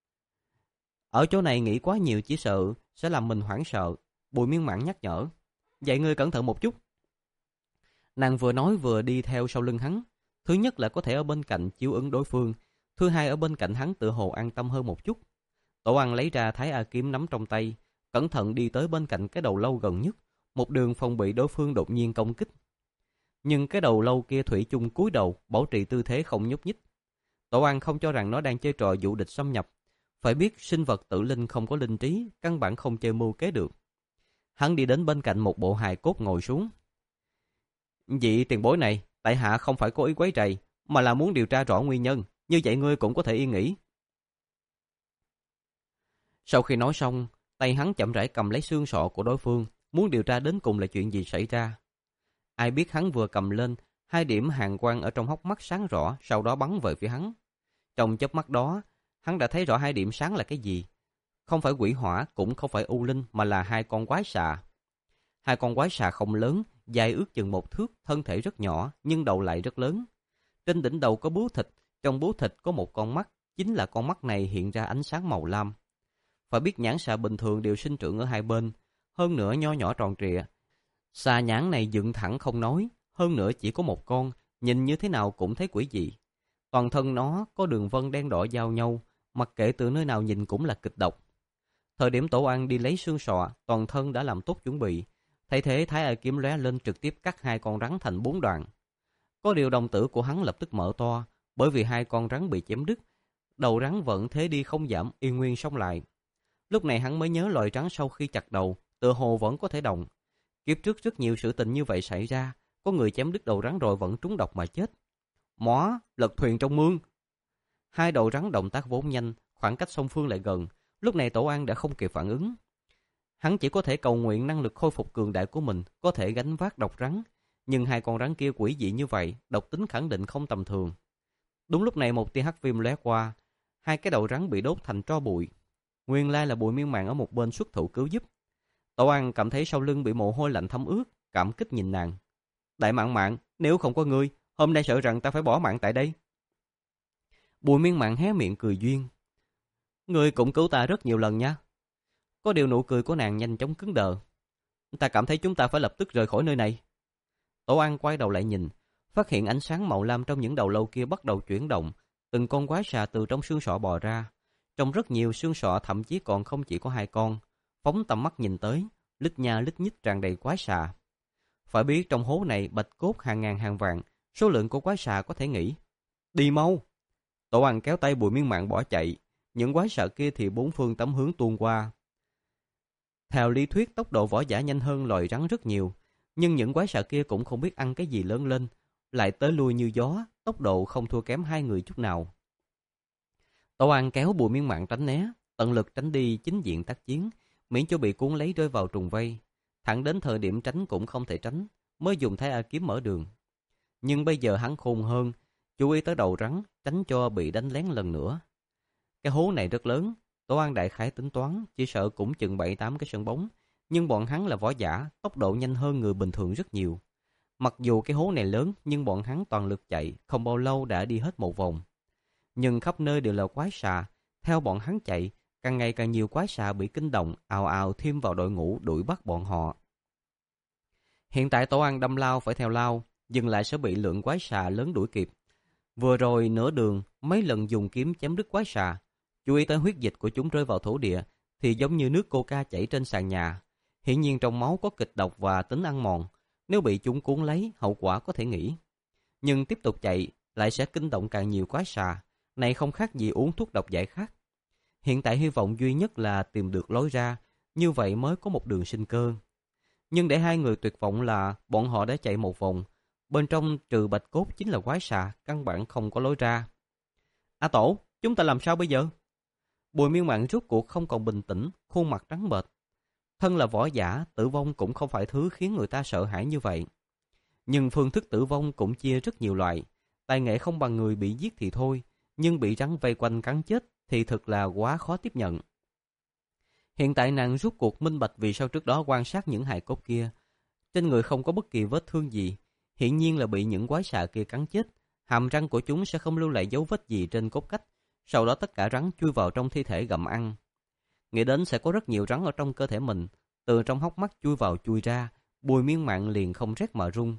Ở chỗ này nghĩ quá nhiều chỉ sợ sẽ làm mình hoảng sợ. Bùi Miên Mạn nhắc nhở, vậy ngươi cẩn thận một chút. Nàng vừa nói vừa đi theo sau lưng hắn. Thứ nhất là có thể ở bên cạnh chiếu ứng đối phương, thứ hai ở bên cạnh hắn tựa hồ an tâm hơn một chút. Tổ An lấy ra Thái A kiếm nắm trong tay, cẩn thận đi tới bên cạnh cái đầu lâu gần nhất, một đường phòng bị đối phương đột nhiên công kích. Nhưng cái đầu lâu kia thủy chung cúi đầu, bảo trì tư thế không nhúc nhích. Tổ An không cho rằng nó đang chơi trò dụ địch xâm nhập. Phải biết sinh vật tự linh không có linh trí, căn bản không chơi mưu kế được. Hắn đi đến bên cạnh một bộ hài cốt ngồi xuống. Vị tiền bối này, tại hạ không phải cố ý quấy rầy, mà là muốn điều tra rõ nguyên nhân, như vậy ngươi cũng có thể yên nghỉ. Sau khi nói xong, tay hắn chậm rãi cầm lấy xương sọ của đối phương, muốn điều tra đến cùng là chuyện gì xảy ra. Ai biết hắn vừa cầm lên, hai điểm hàn quang ở trong hốc mắt sáng rõ, sau đó bắn về phía hắn. Trong chớp mắt đó, hắn đã thấy rõ hai điểm sáng là cái gì. Không phải quỷ hỏa, cũng không phải u linh, mà là hai con quái xà. Hai con quái xà không lớn, dài ước chừng một thước, thân thể rất nhỏ, nhưng đầu lại rất lớn. Trên đỉnh đầu có bướu thịt, trong bướu thịt có một con mắt, chính là con mắt này hiện ra ánh sáng màu lam. Phải biết nhãn xà bình thường đều sinh trưởng ở hai bên, hơn nữa nho nhỏ tròn trịa. Xà nhãn này dựng thẳng không nói, hơn nữa chỉ có một con, nhìn như thế nào cũng thấy quỷ dị. Toàn thân nó có đường vân đen đỏ giao nhau, mặc kệ từ nơi nào nhìn cũng là kịch độc. Thời điểm Tổ An đi lấy xương sọ, toàn thân đã làm tốt chuẩn bị. Thay thế Thái A kiếm lóe lên trực tiếp cắt hai con rắn thành bốn đoạn. Có điều đồng tử của hắn lập tức mở to, bởi vì hai con rắn bị chém đứt, đầu rắn vẫn thế đi không giảm, yên nguyên sống lại. Lúc này hắn mới nhớ loài rắn sau khi chặt đầu, tựa hồ vẫn có thể động. Kiếp trước rất nhiều sự tình như vậy xảy ra, có người chém đứt đầu rắn rồi vẫn trúng độc mà chết. Mó, lật thuyền trong mương. Hai đầu rắn động tác vốn nhanh, khoảng cách song phương lại gần, lúc này Tổ An đã không kịp phản ứng. Hắn chỉ có thể cầu nguyện năng lực khôi phục cường đại của mình có thể gánh vác độc rắn, nhưng hai con rắn kia quỷ dị như vậy, độc tính khẳng định không tầm thường. Đúng lúc này một tia hắc viêm lóe qua, hai cái đầu rắn bị đốt thành tro bụi. Nguyên lai là Bùi Miên Mạn ở một bên xuất thủ cứu giúp. Tổ An cảm thấy sau lưng bị mồ hôi lạnh thấm ướt, cảm kích nhìn nàng. Đại Mạn Mạn, nếu không có ngươi, hôm nay sợ rằng ta phải bỏ mạng tại đây. Bùi Miên Mạn hé miệng cười duyên. Ngươi cũng cứu ta rất nhiều lần nha. Có điều nụ cười của nàng nhanh chóng cứng đờ. Ta cảm thấy chúng ta phải lập tức rời khỏi nơi này. Tổ An quay đầu lại nhìn, phát hiện ánh sáng màu lam trong những đầu lâu kia bắt đầu chuyển động, từng con quái xà từ trong xương sọ bò ra. Trong rất nhiều xương sọ thậm chí còn không chỉ có hai con. Phóng tầm mắt nhìn tới, lít nha lít nhít tràn đầy quái xà. Phải biết trong hố này bạch cốt hàng ngàn hàng vạn, số lượng của quái xà có thể nghĩ. Đi mau! Tổ An kéo tay Bùi Miên Mạn bỏ chạy, những quái xà kia thì bốn phương tám hướng tuôn qua. Theo lý thuyết tốc độ võ giả nhanh hơn loài rắn rất nhiều, nhưng những quái xà kia cũng không biết ăn cái gì lớn lên, lại tới lui như gió, tốc độ không thua kém hai người chút nào. Tổ An kéo Bùi Miên Mạn tránh né, tận lực tránh đi chính diện tác chiến, miễn cho bị cuốn lấy rơi vào trùng vây. Thẳng đến thời điểm tránh cũng không thể tránh, mới dùng Thái A kiếm mở đường. Nhưng bây giờ hắn khôn hơn, chú ý tới đầu rắn, tránh cho bị đánh lén lần nữa. Cái hố này rất lớn, Tổ An đại khái tính toán, chỉ sợ cũng chừng bảy tám cái sân bóng, nhưng bọn hắn là võ giả, tốc độ nhanh hơn người bình thường rất nhiều. Mặc dù cái hố này lớn, nhưng bọn hắn toàn lực chạy, không bao lâu đã đi hết một vòng. Nhưng khắp nơi đều là quái xà, theo bọn hắn chạy, càng ngày càng nhiều quái xà bị kinh động, ào ào thêm vào đội ngũ đuổi bắt bọn họ. Hiện tại Tổ An đâm lao phải theo lao, dừng lại sẽ bị lượng quái xà lớn đuổi kịp. Vừa rồi nửa đường, mấy lần dùng kiếm chém đứt quái xà, chú ý tới huyết dịch của chúng rơi vào thổ địa, thì giống như nước coca chảy trên sàn nhà. Hiển nhiên trong máu có kịch độc và tính ăn mòn, nếu bị chúng cuốn lấy, hậu quả có thể nghĩ. Nhưng tiếp tục chạy, lại sẽ kinh động càng nhiều quái xà, này không khác gì uống thuốc độc giải khát. Hiện tại hy vọng duy nhất là tìm được lối ra, như vậy mới có một đường sinh cơ. Nhưng để hai người tuyệt vọng là bọn họ đã chạy một vòng, bên trong trừ bạch cốt chính là quái xà, căn bản không có lối ra. A Tổ, chúng ta làm sao bây giờ? Bùi Miên Mạn rút cuộc không còn bình tĩnh, khuôn mặt trắng bệch. Thân là võ giả, tử vong cũng không phải thứ khiến người ta sợ hãi như vậy. Nhưng phương thức tử vong cũng chia rất nhiều loại. Tài nghệ không bằng người bị giết thì thôi, nhưng bị rắn vây quanh cắn chết thì thật là quá khó tiếp nhận. Hiện tại nàng rút cuộc minh bạch vì sao trước đó quan sát những hài cốt kia. Trên người không có bất kỳ vết thương gì, hiển nhiên là bị những quái xà kia cắn chết. Hàm răng của chúng sẽ không lưu lại dấu vết gì trên cốt cách, sau đó tất cả rắn chui vào trong thi thể gặm ăn. Nghĩ đến sẽ có rất nhiều rắn ở trong cơ thể mình, từ trong hốc mắt chui vào chui ra, Bùi Miên Mạn liền không rét mà run.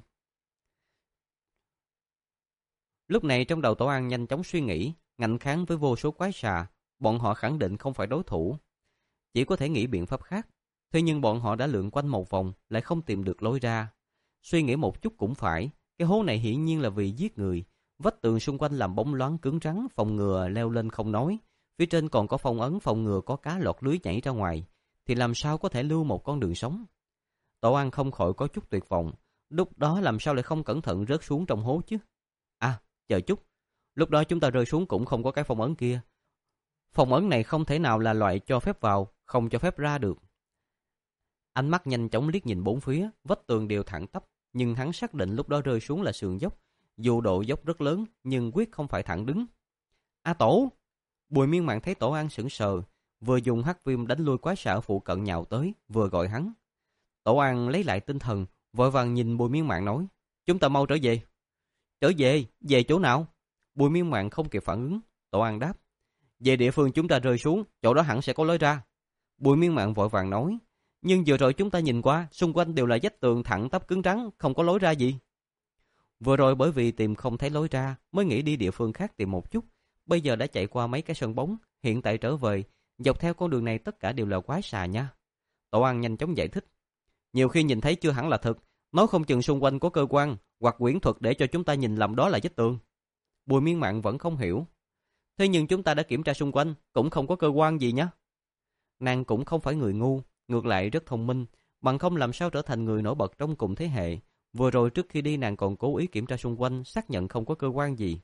Lúc này trong đầu Tổ An nhanh chóng suy nghĩ, ngạnh kháng với vô số quái xà, bọn họ khẳng định không phải đối thủ. Chỉ có thể nghĩ biện pháp khác, thế nhưng bọn họ đã lượn quanh một vòng lại không tìm được lối ra. Suy nghĩ một chút cũng phải, cái hố này hiển nhiên là vì giết người, vách tường xung quanh làm bóng loáng cứng rắn, phòng ngừa leo lên không nói, phía trên còn có phong ấn phòng ngừa có cá lọt lưới nhảy ra ngoài, thì làm sao có thể lưu một con đường sống. Tổ An không khỏi có chút tuyệt vọng, lúc đó làm sao lại không cẩn thận rớt xuống trong hố chứ. À, chờ chút, lúc đó chúng ta rơi xuống cũng không có cái phong ấn kia. Phong ấn này không thể nào là loại cho phép vào, không cho phép ra được. Ánh mắt nhanh chóng liếc nhìn bốn phía, vách tường đều thẳng tắp, nhưng hắn xác định lúc đó rơi xuống là sườn dốc. Dù độ dốc rất lớn, nhưng quyết không phải thẳng đứng. A Tổ! Bùi Miên Mạn thấy Tổ An sững sờ, vừa dùng hắc viêm đánh lui quái xà ở phụ cận nhào tới, vừa gọi hắn. Tổ An lấy lại tinh thần, vội vàng nhìn Bùi Miên Mạn nói: chúng ta mau trở về. Trở về? Về chỗ nào? Bùi Miên Mạn không kịp phản ứng. Tổ An đáp: về địa phương chúng ta rơi xuống, chỗ đó hẳn sẽ có lối ra. Bùi Miên Mạn vội vàng nói: nhưng vừa rồi chúng ta nhìn qua, xung quanh đều là vách tường thẳng tắp cứng rắn, không có lối ra gì. Vừa rồi bởi vì tìm không thấy lối ra, mới nghĩ đi địa phương khác tìm một chút. Bây giờ đã chạy qua mấy cái sân bóng, hiện tại trở về, dọc theo con đường này tất cả đều là quái xà nha. Tổ An nhanh chóng giải thích: nhiều khi nhìn thấy chưa hẳn là thật, nói không chừng xung quanh có cơ quan hoặc quyển thuật để cho chúng ta nhìn lầm đó là vách tường. Bùi Miên Mạn vẫn không hiểu. Thế nhưng chúng ta đã kiểm tra xung quanh, cũng không có cơ quan gì nhé. Nàng cũng không phải người ngu, ngược lại rất thông minh, bằng không làm sao trở thành người nổi bật trong cùng thế hệ. Vừa rồi trước khi đi nàng còn cố ý kiểm tra xung quanh, xác nhận không có cơ quan gì.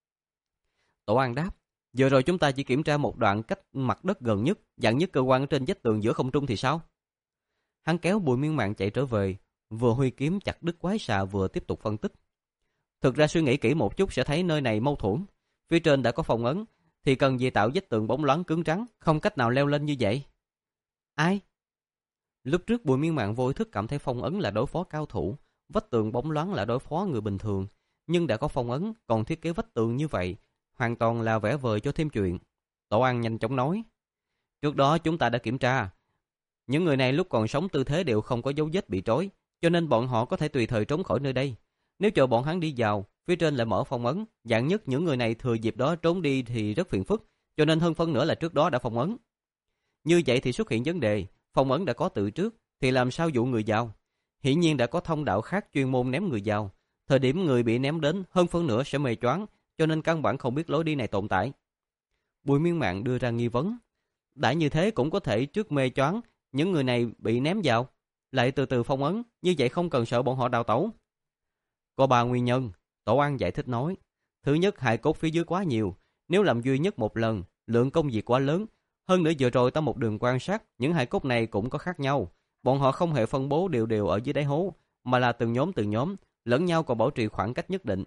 Tổ An đáp: vừa rồi chúng ta chỉ kiểm tra một đoạn cách mặt đất gần nhất, dạng nhất cơ quan ở trên vách tường giữa không trung thì sao? Hắn kéo Bùi Miên Mạn chạy trở về, vừa huy kiếm chặt đứt quái xà vừa tiếp tục phân tích. Thực ra suy nghĩ kỹ một chút sẽ thấy nơi này mâu thuẫn. Phía trên đã có phong ấn, thì cần gì tạo vách tường bóng loáng cứng rắn, không cách nào leo lên như vậy. Ai? Lúc trước Bùi Miên Mạn vô ý thức cảm thấy phong ấn là đối phó cao thủ, vách tường bóng loáng là đối phó người bình thường, nhưng đã có phong ấn, còn thiết kế vách tường như vậy, hoàn toàn là vẽ vời cho thêm chuyện. Tổ An nhanh chóng nói: trước đó chúng ta đã kiểm tra, những người này lúc còn sống tư thế đều không có dấu vết bị trói, cho nên bọn họ có thể tùy thời trốn khỏi nơi đây. Nếu chờ bọn hắn đi vào, phía trên lại mở phong ấn, dạng nhất những người này thừa dịp đó trốn đi thì rất phiền phức, cho nên hơn phân nửa là trước đó đã phong ấn. Như vậy thì xuất hiện vấn đề, phong ấn đã có từ trước, thì làm sao dụ người vào? Hiển nhiên đã có thông đạo khác chuyên môn ném người vào. Thời điểm người bị ném đến, hơn phân nửa sẽ mê choáng, cho nên căn bản không biết lối đi này tồn tại. Bùi Miên Mạn đưa ra nghi vấn: đã như thế cũng có thể trước mê choáng, những người này bị ném vào, lại từ từ phong ấn, như vậy không cần sợ bọn họ đào tẩu. Có ba nguyên nhân, Tổ An giải thích nói. Thứ nhất, hài cốt phía dưới quá nhiều, nếu làm duy nhất một lần, lượng công việc quá lớn. Hơn nữa vừa rồi ta một đường quan sát, những hài cốt này cũng có khác nhau. Bọn họ không hề phân bố đều đều ở dưới đáy hố, mà là từng nhóm từng nhóm, lẫn nhau còn bảo trì khoảng cách nhất định.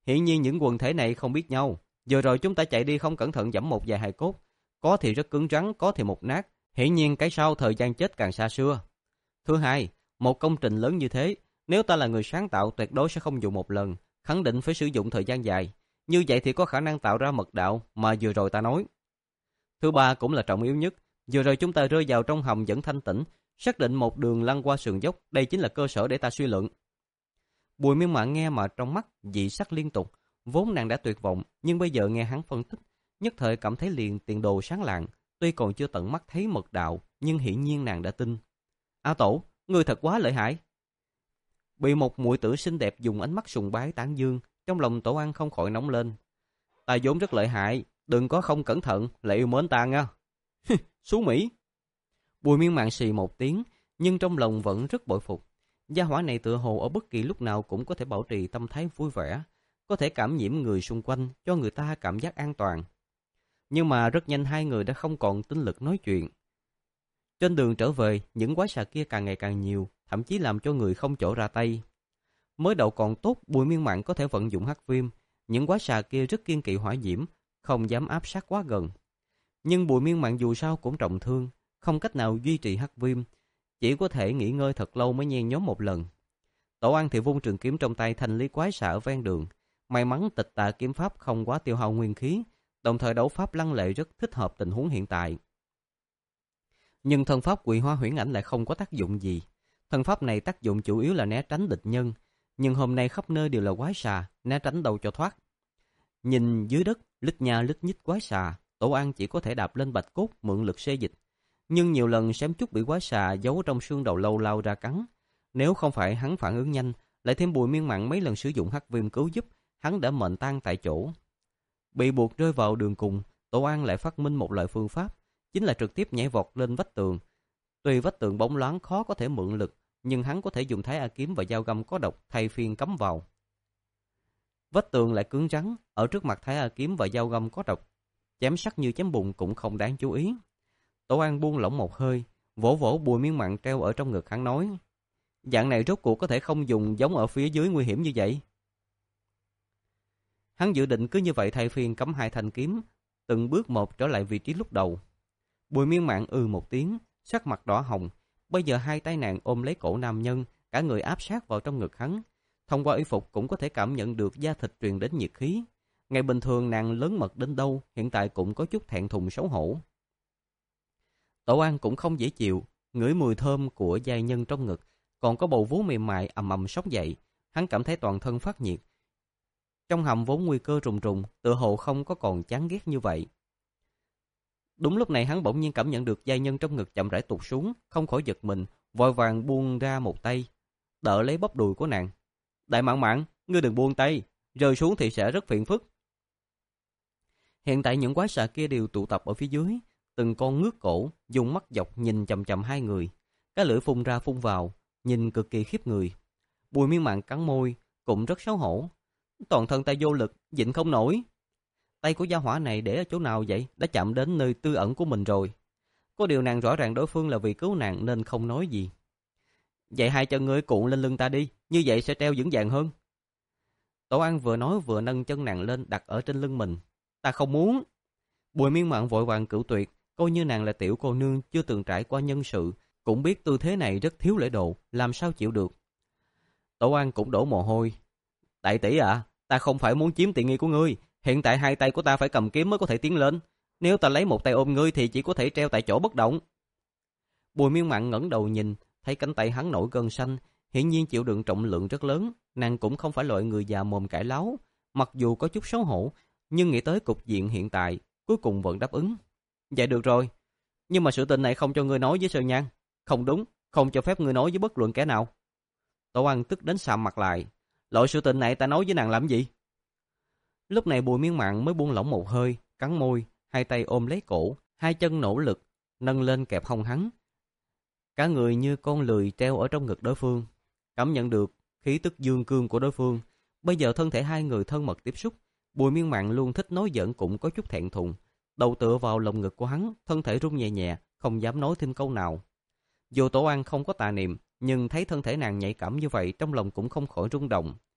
Hiển nhiên những quần thể này không biết nhau. Giờ rồi chúng ta chạy đi không cẩn thận giẫm một vài hài cốt. Có thì rất cứng rắn, có thì một nát. Hiển nhiên cái sau thời gian chết càng xa xưa. Thứ hai, một công trình lớn như thế, nếu ta là người sáng tạo tuyệt đối sẽ không dùng một lần, khẳng định phải sử dụng thời gian dài. Như vậy thì có khả năng tạo ra mật đạo mà vừa rồi ta nói. Thứ ba cũng là trọng yếu nhất, vừa rồi chúng ta rơi vào trong hầm dẫn thanh tĩnh, xác định một đường lăn qua sườn dốc, đây chính là cơ sở để ta suy luận. Bùi Miên Mạn nghe mà trong mắt dị sắc liên tục, vốn nàng đã tuyệt vọng, nhưng bây giờ nghe hắn phân tích, nhất thời cảm thấy liền tiền đồ sáng lạng, tuy còn chưa tận mắt thấy mật đạo, nhưng hiển nhiên nàng đã tin. A Tổ, ngươi thật quá lợi hại. Bị một muội tử xinh đẹp dùng ánh mắt sùng bái tán dương, trong lòng Tổ An không khỏi nóng lên. Ta vốn rất lợi hại, đừng có không cẩn thận, lại yêu mến ta nha. Xú Mỹ. Bùi Miên Mạn xì một tiếng, nhưng trong lòng vẫn rất bội phục. Gia hỏa này tựa hồ ở bất kỳ lúc nào cũng có thể bảo trì tâm thái vui vẻ, có thể cảm nhiễm người xung quanh, cho người ta cảm giác an toàn. Nhưng mà rất nhanh hai người đã không còn tinh lực nói chuyện. Trên đường trở về, những quái xà kia càng ngày càng nhiều, thậm chí làm cho người không chỗ ra tay. Mới đầu còn tốt, Bùi Miên Mạn có thể vận dụng hắc viêm, những quái xà kia rất kiên kỵ hỏa diễm, không dám áp sát quá gần. Nhưng Bùi Miên Mạn dù sao cũng trọng thương, không cách nào duy trì hắc viêm, chỉ có thể nghỉ ngơi thật lâu mới nhen nhóm một lần. Tổ An thì vung trường kiếm trong tay thanh lý quái xà ở ven đường, may mắn Tịch Tà kiếm pháp không quá tiêu hao nguyên khí, đồng thời đấu pháp lăng lệ rất thích hợp tình huống hiện tại. Nhưng thân pháp Quỷ Hoa Huyễn Ảnh lại không có tác dụng gì. Thân pháp này tác dụng chủ yếu là né tránh địch nhân, nhưng hôm nay khắp nơi đều là quái xà, né tránh đâu cho thoát. Nhìn dưới đất, lít nha lít nhít quái xà, Tổ An chỉ có thể đạp lên bạch cốt mượn lực xê dịch. Nhưng nhiều lần xém chút bị quái xà giấu trong xương đầu lâu lao ra cắn. Nếu không phải hắn phản ứng nhanh, lại thêm Bùi Miên Mạn mấy lần sử dụng hắc viêm cứu giúp, hắn đã mệnh tan tại chỗ. Bị buộc rơi vào đường cùng, Tổ An lại phát minh một loại phương pháp, chính là trực tiếp nhảy vọt lên vách tường. Tuy vách tường bóng loáng khó có thể mượn lực, nhưng hắn có thể dùng Thái A kiếm và dao găm có độc thay phiên cắm vào. Vách tường lại cứng rắn, ở trước mặt Thái A kiếm và dao găm có độc, chém sắc như chém bùn cũng không đáng chú ý. Tổ An buông lỏng một hơi, vỗ vỗ Bùi Miên Mạn treo ở trong ngực hắn nói: dạng này rốt cuộc có thể không dùng giống ở phía dưới nguy hiểm như vậy. Hắn dự định cứ như vậy thay phiên cắm hai thanh kiếm, từng bước một trở lại vị trí lúc đầu. Bùi Miên Mạn ư một tiếng, sắc mặt đỏ hồng. Bây giờ hai tay nàng ôm lấy cổ nam nhân, cả người áp sát vào trong ngực hắn. Thông qua y phục cũng có thể cảm nhận được da thịt truyền đến nhiệt khí. Ngày bình thường nàng lớn mật đến đâu, hiện tại cũng có chút thẹn thùng xấu hổ. Tổ An cũng không dễ chịu, ngửi mùi thơm của giai nhân trong ngực, còn có bầu vú mềm mại ầm ầm sốc dậy, hắn cảm thấy toàn thân phát nhiệt. Trong hầm vốn nguy cơ trùng trùng, tựa hồ không có còn chán ghét như vậy. Đúng lúc này hắn bỗng nhiên cảm nhận được giai nhân trong ngực chậm rãi tụt xuống, không khỏi giật mình, vội vàng buông ra một tay, đỡ lấy bắp đùi của nàng. Đại Mạn Mạn, ngươi đừng buông tay, rơi xuống thì sẽ rất phiền phức. Hiện tại những quái xà kia đều tụ tập ở phía dưới, từng con ngước cổ, dùng mắt dọc nhìn chằm chằm hai người, cái lưỡi phun ra phun vào, nhìn cực kỳ khiếp người. Bùi Miên Mạn cắn môi, cũng rất xấu hổ. Toàn thân ta vô lực, nhịn không nổi. Tay của gia hỏa này để ở chỗ nào vậy? Đã chạm đến nơi tư ẩn của mình rồi. Có điều nàng rõ ràng đối phương là vì cứu nàng nên không nói gì. Vậy hai chân ngươi cuộn lên lưng ta đi, như vậy sẽ treo vững vàng hơn. Tổ An vừa nói vừa nâng chân nàng lên đặt ở trên lưng mình. Ta không muốn. Bùi Miên Mạn vội vàng cự tuyệt, coi như nàng là tiểu cô nương chưa từng trải qua nhân sự, cũng biết tư thế này rất thiếu lễ độ, làm sao chịu được. Tổ An cũng đổ mồ hôi. Đại tỷ ạ, à, ta không phải muốn chiếm tiện nghi của ngươi, hiện tại hai tay của ta phải cầm kiếm mới có thể tiến lên, nếu ta lấy một tay ôm ngươi thì chỉ có thể treo tại chỗ bất động. Bùi Miên Mạn ngẩng đầu nhìn, thấy cánh tay hắn nổi gân xanh, hiển nhiên chịu đựng trọng lượng rất lớn, nàng cũng không phải loại người già mồm cãi láo, mặc dù có chút xấu hổ, nhưng nghĩ tới cục diện hiện tại, cuối cùng vẫn đáp ứng. Vậy được rồi, nhưng mà sự tình này không cho ngươi nói với Sơn Nhan. Không đúng, không cho phép ngươi nói với bất luận kẻ nào. Tổ An tức đến sạm mặt lại. Loại sự tình này ta nói với nàng làm gì? Lúc này Bùi Miên Mạn mới buông lỏng một hơi, cắn môi, hai tay ôm lấy cổ, hai chân nỗ lực, nâng lên kẹp hông hắn. Cả người như con lười treo ở trong ngực đối phương, cảm nhận được khí tức dương cương của đối phương. Bây giờ thân thể hai người thân mật tiếp xúc, Bùi Miên Mạn luôn thích nói giỡn cũng có chút thẹn thùng, đầu tựa vào lồng ngực của hắn, thân thể rung nhẹ nhẹ, không dám nói thêm câu nào. Dù Tổ An không có tà niệm, nhưng thấy thân thể nàng nhạy cảm như vậy, trong lòng cũng không khỏi rung động.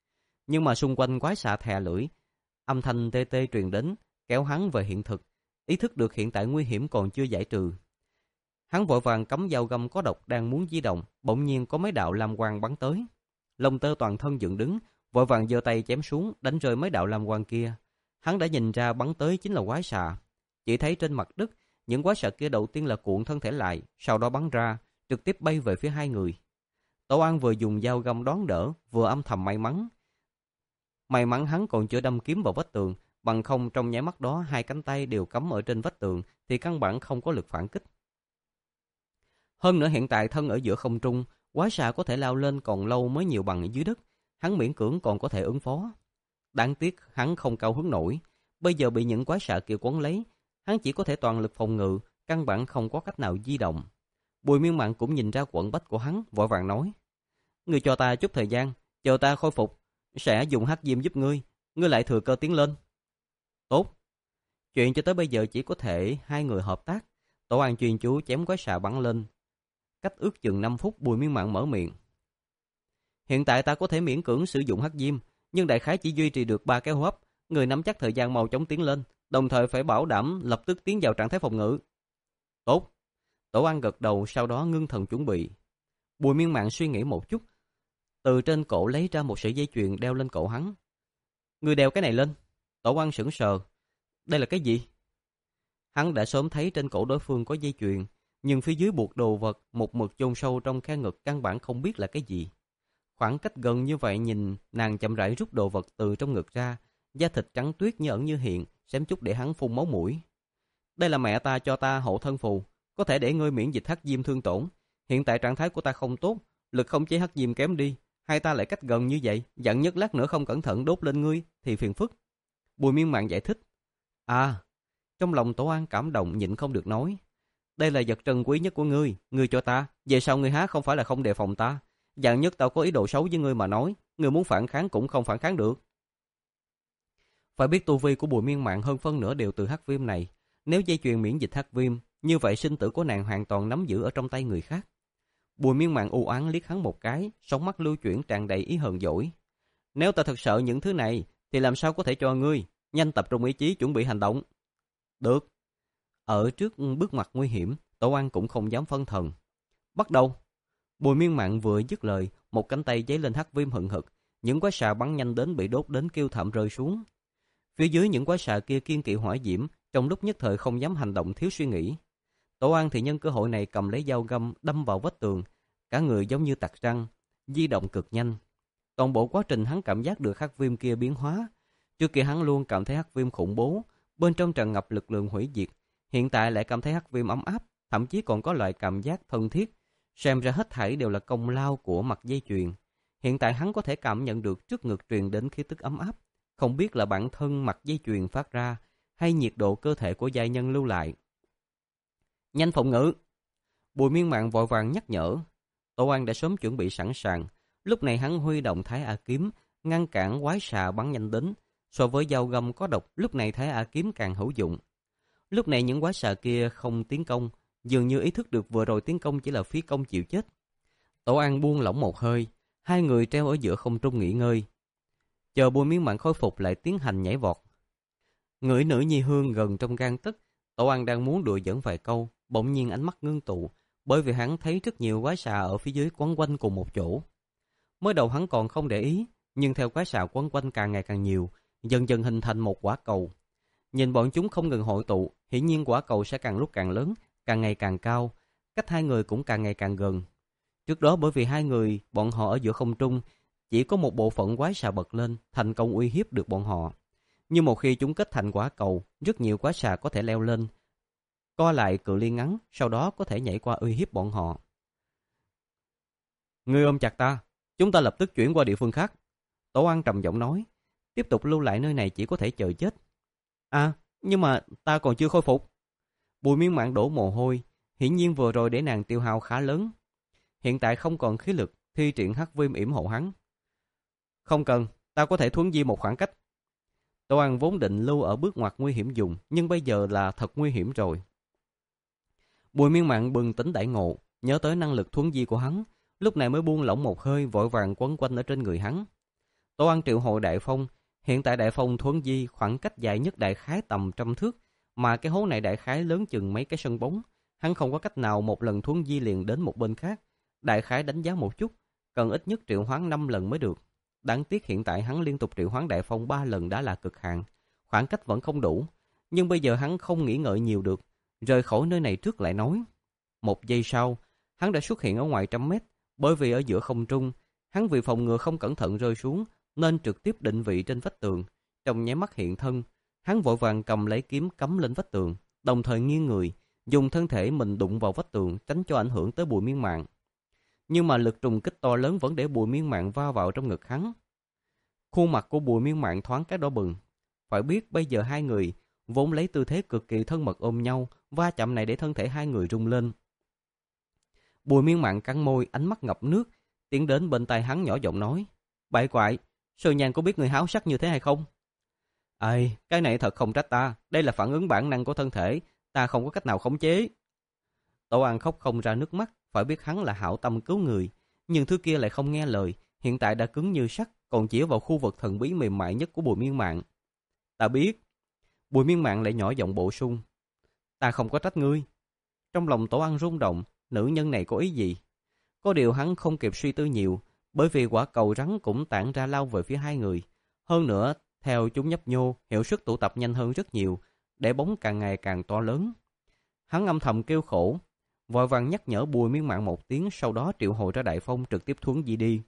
Nhưng mà xung quanh quái xà thè lưỡi, âm thanh tê tê truyền đến, kéo hắn về hiện thực. Ý thức được hiện tại nguy hiểm còn chưa giải trừ. Hắn vội vàng cắm dao găm có độc đang muốn di động, bỗng nhiên có mấy đạo lam quang bắn tới. Lông tơ toàn thân dựng đứng, vội vàng giơ tay chém xuống, đánh rơi mấy đạo lam quang kia. Hắn đã nhìn ra bắn tới chính là quái xà. Chỉ thấy trên mặt đất, những quái xà kia đầu tiên là cuộn thân thể lại, sau đó bắn ra, trực tiếp bay về phía hai người. Tổ An vừa dùng dao găm đón đỡ, vừa âm thầm may mắn. May mắn hắn còn chưa đâm kiếm vào vách tường, bằng không trong nháy mắt đó hai cánh tay đều cắm ở trên vách tường thì căn bản không có lực phản kích. Hơn nữa hiện tại thân ở giữa không trung, quái xà có thể lao lên còn lâu mới nhiều bằng ở dưới đất, hắn miễn cưỡng còn có thể ứng phó. Đáng tiếc hắn không cao hứng nổi, bây giờ bị những quái xà kia quấn lấy, hắn chỉ có thể toàn lực phòng ngự, căn bản không có cách nào di động. Bùi Miên Mạn cũng nhìn ra quẫn bách của hắn, vội vàng nói: "Ngươi cho ta chút thời gian, chờ ta khôi phục, sẽ dùng hắc diêm giúp ngươi, ngươi lại thừa cơ tiến lên." "Tốt." Chuyện cho tới bây giờ chỉ có thể hai người hợp tác. Tổ An chuyên chú chém quái xà bắn lên. Cách ước chừng năm phút, Bùi Miên Mạn mở miệng: "Hiện tại ta có thể miễn cưỡng sử dụng hắc diêm, nhưng đại khái chỉ duy trì được ba cái hô hấp, người nắm chắc thời gian mau chóng tiến lên, đồng thời phải bảo đảm lập tức tiến vào trạng thái phòng ngự." "Tốt." Tổ An gật đầu, sau đó ngưng thần chuẩn bị. Bùi Miên Mạn suy nghĩ một chút, từ trên cổ lấy ra một sợi dây chuyền đeo lên cổ hắn. "Ngươi đeo cái này lên." Tổ An sững sờ. "Đây là cái gì?" Hắn đã sớm thấy trên cổ đối phương có dây chuyền, nhưng phía dưới buộc đồ vật một mực chôn sâu trong khe ngực, căn bản không biết là cái gì. Khoảng cách gần như vậy nhìn nàng chậm rãi rút đồ vật từ trong ngực ra, da thịt trắng tuyết như ẩn như hiện, xém chút để hắn phun máu mũi. "Đây là mẹ ta cho ta hộ thân phù, có thể để ngươi miễn dịch hắc diêm thương tổn. Hiện tại trạng thái của ta không tốt, lực không chế hắc diêm kém đi, hai ta lại cách gần như vậy, dặn nhất lát nữa không cẩn thận đốt lên ngươi thì phiền phức." Bùi Miên Mạn giải thích. "À." Trong lòng Tổ An cảm động nhịn không được nói: "Đây là vật trân quý nhất của ngươi, ngươi cho ta, về sau ngươi há không phải là không đề phòng ta. Dặn nhất tao có ý đồ xấu với ngươi mà nói, ngươi muốn phản kháng cũng không phản kháng được." Phải biết tu vi của Bùi Miên Mạn hơn phân nửa đều từ hắc viêm này, nếu dây chuyền miễn dịch hắc viêm, như vậy sinh tử của nàng hoàn toàn nắm giữ ở trong tay người khác. Bùi Miên Mạn u oán liếc hắn một cái, sóng mắt lưu chuyển tràn đầy ý hờn dỗi. "Nếu ta thật sợ những thứ này, thì làm sao có thể cho ngươi, nhanh tập trung ý chí chuẩn bị hành động." "Được." Ở trước bước ngoặt nguy hiểm, Tổ An cũng không dám phân thần. "Bắt đầu." Bùi Miên Mạn vừa dứt lời, một cánh tay giấy lên hắc viêm hừng hực, những quái xà bắn nhanh đến bị đốt đến kêu thảm rơi xuống. Phía dưới những quái xà kia kiên kỵ hỏa diễm, trong lúc nhất thời không dám hành động thiếu suy nghĩ. Tổ An thì nhân cơ hội này cầm lấy dao găm đâm vào vách tường, cả người giống như tặc răng, di động cực nhanh. Toàn bộ quá trình hắn cảm giác được hắc viêm kia biến hóa. Trước kia hắn luôn cảm thấy hắc viêm khủng bố, bên trong tràn ngập lực lượng hủy diệt, hiện tại lại cảm thấy hắc viêm ấm áp, thậm chí còn có loại cảm giác thân thiết. Xem ra hết thảy đều là công lao của mặt dây chuyền. Hiện tại hắn có thể cảm nhận được trước ngực truyền đến khí tức ấm áp, không biết là bản thân mặt dây chuyền phát ra hay nhiệt độ cơ thể của giai nhân lưu lại. "Nhanh phòng ngự." Bùi Miên Mạn vội vàng nhắc nhở. Tổ An đã sớm chuẩn bị sẵn sàng, lúc này hắn huy động Thái A kiếm ngăn cản quái xà bắn nhanh đến. So với dao găm có độc, lúc này Thái A kiếm càng hữu dụng. Lúc này những quái xà kia không tiến công, dường như ý thức được vừa rồi tiến công chỉ là phí công chịu chết. Tổ An buông lỏng một hơi, hai người treo ở giữa không trung nghỉ ngơi. Chờ Bùi Miên Mạn khôi phục lại tiến hành nhảy vọt. Ngửi nữ nhi hương gần trong gang tấc, Tổ An đang muốn đùa giỡn vài câu, bỗng nhiên ánh mắt ngưng tụ, bởi vì hắn thấy rất nhiều quái xà ở phía dưới quấn quanh cùng một chỗ. Mới đầu hắn còn không để ý, nhưng theo quái xà quấn quanh càng ngày càng nhiều, dần dần hình thành một quả cầu. Nhìn bọn chúng không ngừng hội tụ, hiển nhiên quả cầu sẽ càng lúc càng lớn, càng ngày càng cao, cách hai người cũng càng ngày càng gần. Trước đó bởi vì hai người bọn họ ở giữa không trung, chỉ có một bộ phận quái xà bật lên, thành công uy hiếp được bọn họ. Nhưng một khi chúng kết thành quả cầu, rất nhiều quái xà có thể leo lên, co lại cự ly ngắn, sau đó có thể nhảy qua uy hiếp bọn họ. "Ngươi ôm chặt ta, chúng ta lập tức chuyển qua địa phương khác." Tổ An trầm giọng nói, tiếp tục lưu lại nơi này chỉ có thể chờ chết. "À, nhưng mà ta còn chưa khôi phục." Bùi Miên Mạn đổ mồ hôi, hiển nhiên vừa rồi để nàng tiêu hao khá lớn. Hiện tại không còn khí lực, thi triển hắc viêm yểm hộ hắn. "Không cần, ta có thể thuấn di một khoảng cách." Tổ An vốn định lưu ở bước ngoặt nguy hiểm dùng, nhưng bây giờ là thật nguy hiểm rồi. Bùi Miên Mạn bừng tỉnh đại ngộ, nhớ tới năng lực thuấn di của hắn, lúc này mới buông lỏng một hơi, vội vàng quấn quanh ở trên người hắn. Tổ An triệu hồi Đại Phong. Hiện tại Đại Phong thuấn di khoảng cách dài nhất đại khái tầm trăm thước, mà cái hố này đại khái lớn chừng mấy cái sân bóng. Hắn không có cách nào một lần thuấn di liền đến một bên khác. Đại khái đánh giá một chút, cần ít nhất triệu hoán năm lần mới được. Đáng tiếc hiện tại hắn liên tục triệu hoán Đại Phong ba lần đã là cực hạn, khoảng cách vẫn không đủ. Nhưng bây giờ hắn không nghĩ ngợi nhiều được, rời khỏi nơi này trước lại nói. Một giây sau, hắn đã xuất hiện ở ngoài trăm mét, bởi vì ở giữa không trung, hắn vì phòng ngừa không cẩn thận rơi xuống, nên trực tiếp định vị trên vách tường. Trong nháy mắt hiện thân, hắn vội vàng cầm lấy kiếm cắm lên vách tường, đồng thời nghiêng người, dùng thân thể mình đụng vào vách tường tránh cho ảnh hưởng tới Bùi Miên Mạn. Nhưng mà lực trùng kích to lớn vẫn để Bùi Miên Mạn va vào trong ngực hắn. Khuôn mặt của Bùi Miên Mạn thoáng cái đỏ bừng. Phải biết bây giờ hai người vốn lấy tư thế cực kỳ thân mật ôm nhau, va chạm này để thân thể hai người rung lên. Bùi Miên Mạn cắn môi, ánh mắt ngập nước, tiến đến bên tai hắn nhỏ giọng nói: "Bại quại, Sơ Nhan có biết người háo sắc như thế hay không?" "Ây, cái này thật không trách ta, đây là phản ứng bản năng của thân thể, ta không có cách nào khống chế." Tổ An khóc không ra nước mắt, phải biết hắn là hảo tâm cứu người, nhưng thứ kia lại không nghe lời, hiện tại đã cứng như sắt, còn chỉ vào khu vực thần bí mềm mại nhất của Bùi Miên Mạn. "Ta biết." Bùi Miên Mạn lại nhỏ giọng bổ sung: "Ta không có trách ngươi." Trong lòng Tổ An rung động, nữ nhân này có ý gì? Có điều hắn không kịp suy tư nhiều, bởi vì quả cầu rắn cũng tản ra lao về phía hai người. Hơn nữa, theo chúng nhấp nhô, hiệu suất tụ tập nhanh hơn rất nhiều, để bóng càng ngày càng to lớn. Hắn âm thầm kêu khổ, vội vàng nhắc nhở Bùi Miên Mạn một tiếng, sau đó triệu hồi ra Đại Phong trực tiếp thuấn di đi.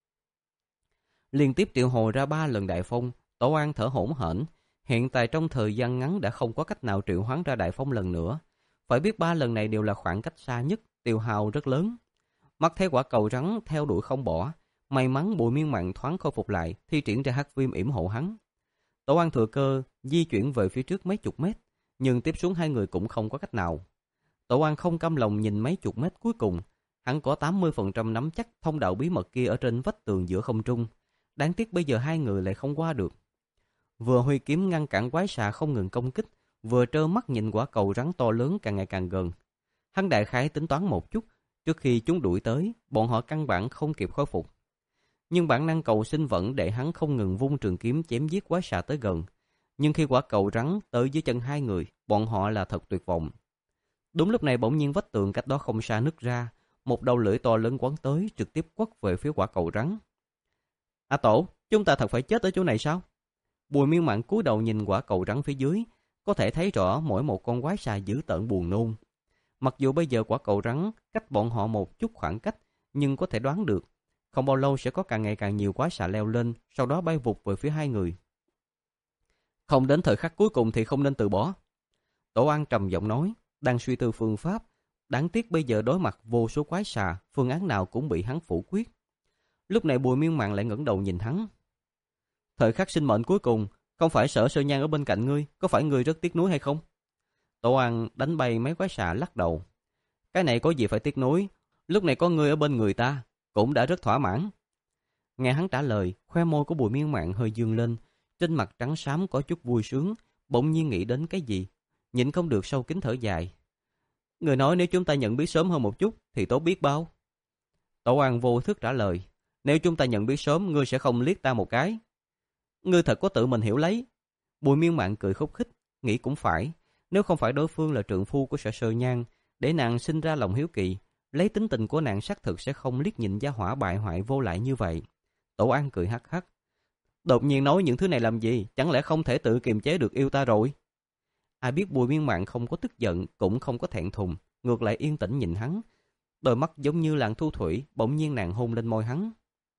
Liên tiếp triệu hồi ra ba lần Đại Phong, Tổ An thở hổn hển. Hiện tại trong thời gian ngắn đã không có cách nào triệu hoán ra Đại Phong lần nữa. Phải biết ba lần này đều là khoảng cách xa nhất, tiêu hao rất lớn. Mắt thấy quả cầu rắn theo đuổi không bỏ, may mắn Bùi Miên Mạn thoáng khôi phục lại, thi triển ra hắc viêm yểm hộ hắn. Tổ An thừa cơ di chuyển về phía trước mấy chục mét, nhưng tiếp xuống hai người cũng không có cách nào. Tổ An không cam lòng nhìn mấy chục mét cuối cùng, hắn có tám mươi phần trăm nắm chắc thông đạo bí mật kia ở trên vách tường giữa không trung. Đáng tiếc bây giờ hai người lại không qua được. Vừa huy kiếm ngăn cản quái xà không ngừng công kích, vừa trơ mắt nhìn quả cầu rắn to lớn càng ngày càng gần. Hắn đại khái tính toán một chút, trước khi chúng đuổi tới, bọn họ căn bản không kịp khôi phục. Nhưng bản năng cầu sinh vẫn để hắn không ngừng vung trường kiếm chém giết quái xà tới gần. Nhưng khi quả cầu rắn tới dưới chân hai người, bọn họ là thật tuyệt vọng. Đúng lúc này bỗng nhiên vách tường cách đó không xa nứt ra, một đầu lưỡi to lớn quấn tới, trực tiếp quất về phía quả cầu rắn. "A Tổ, chúng ta thật phải chết ở chỗ này sao?" Bùi Miên Mạn cúi đầu nhìn quả cầu rắn phía dưới, có thể thấy rõ mỗi một con quái xà dữ tợn buồn nôn. Mặc dù bây giờ quả cầu rắn cách bọn họ một chút khoảng cách, nhưng có thể đoán được, không bao lâu sẽ có càng ngày càng nhiều quái xà leo lên, sau đó bay vụt về phía hai người. "Không đến thời khắc cuối cùng thì không nên từ bỏ." Tổ An trầm giọng nói, đang suy tư phương pháp. Đáng tiếc bây giờ đối mặt vô số quái xà, phương án nào cũng bị hắn phủ quyết. Lúc này Bùi Miên Mạn lại ngẩng đầu nhìn hắn. "Thời khắc sinh mệnh cuối cùng, không phải Sở Sơ Nhan ở bên cạnh ngươi, có phải ngươi rất tiếc nuối hay không?" Tổ An đánh bay mấy quái xà lắc đầu. "Cái này có gì phải tiếc nuối, lúc này có ngươi ở bên người ta, cũng đã rất thỏa mãn." Nghe hắn trả lời, khoe môi của Bùi Miên Mạn hơi dương lên, trên mặt trắng xám có chút vui sướng, bỗng nhiên nghĩ đến cái gì, nhịn không được sâu kín thở dài. "Người nói nếu chúng ta nhận biết sớm hơn một chút thì tốt biết bao." Tổ An vô thức trả lời, "Nếu chúng ta nhận biết sớm, ngươi sẽ không liếc ta một cái." "Ngươi thật có tự mình hiểu lấy." Bùi Miên Mạn cười khúc khích, nghĩ cũng phải, nếu không phải đối phương là trượng phu của Sở Sơ Nhan, để nàng sinh ra lòng hiếu kỳ, lấy tính tình của nàng xác thực sẽ không liếc nhìn gia hỏa bại hoại vô lại như vậy. Tổ An cười hắc hắc, "Đột nhiên nói những thứ này làm gì, chẳng lẽ không thể tự kiềm chế được yêu ta rồi?" Ai biết Bùi Miên Mạn không có tức giận, cũng không có thẹn thùng, ngược lại yên tĩnh nhìn hắn, đôi mắt giống như làn thu thủy, bỗng nhiên nàng hôn lên môi hắn.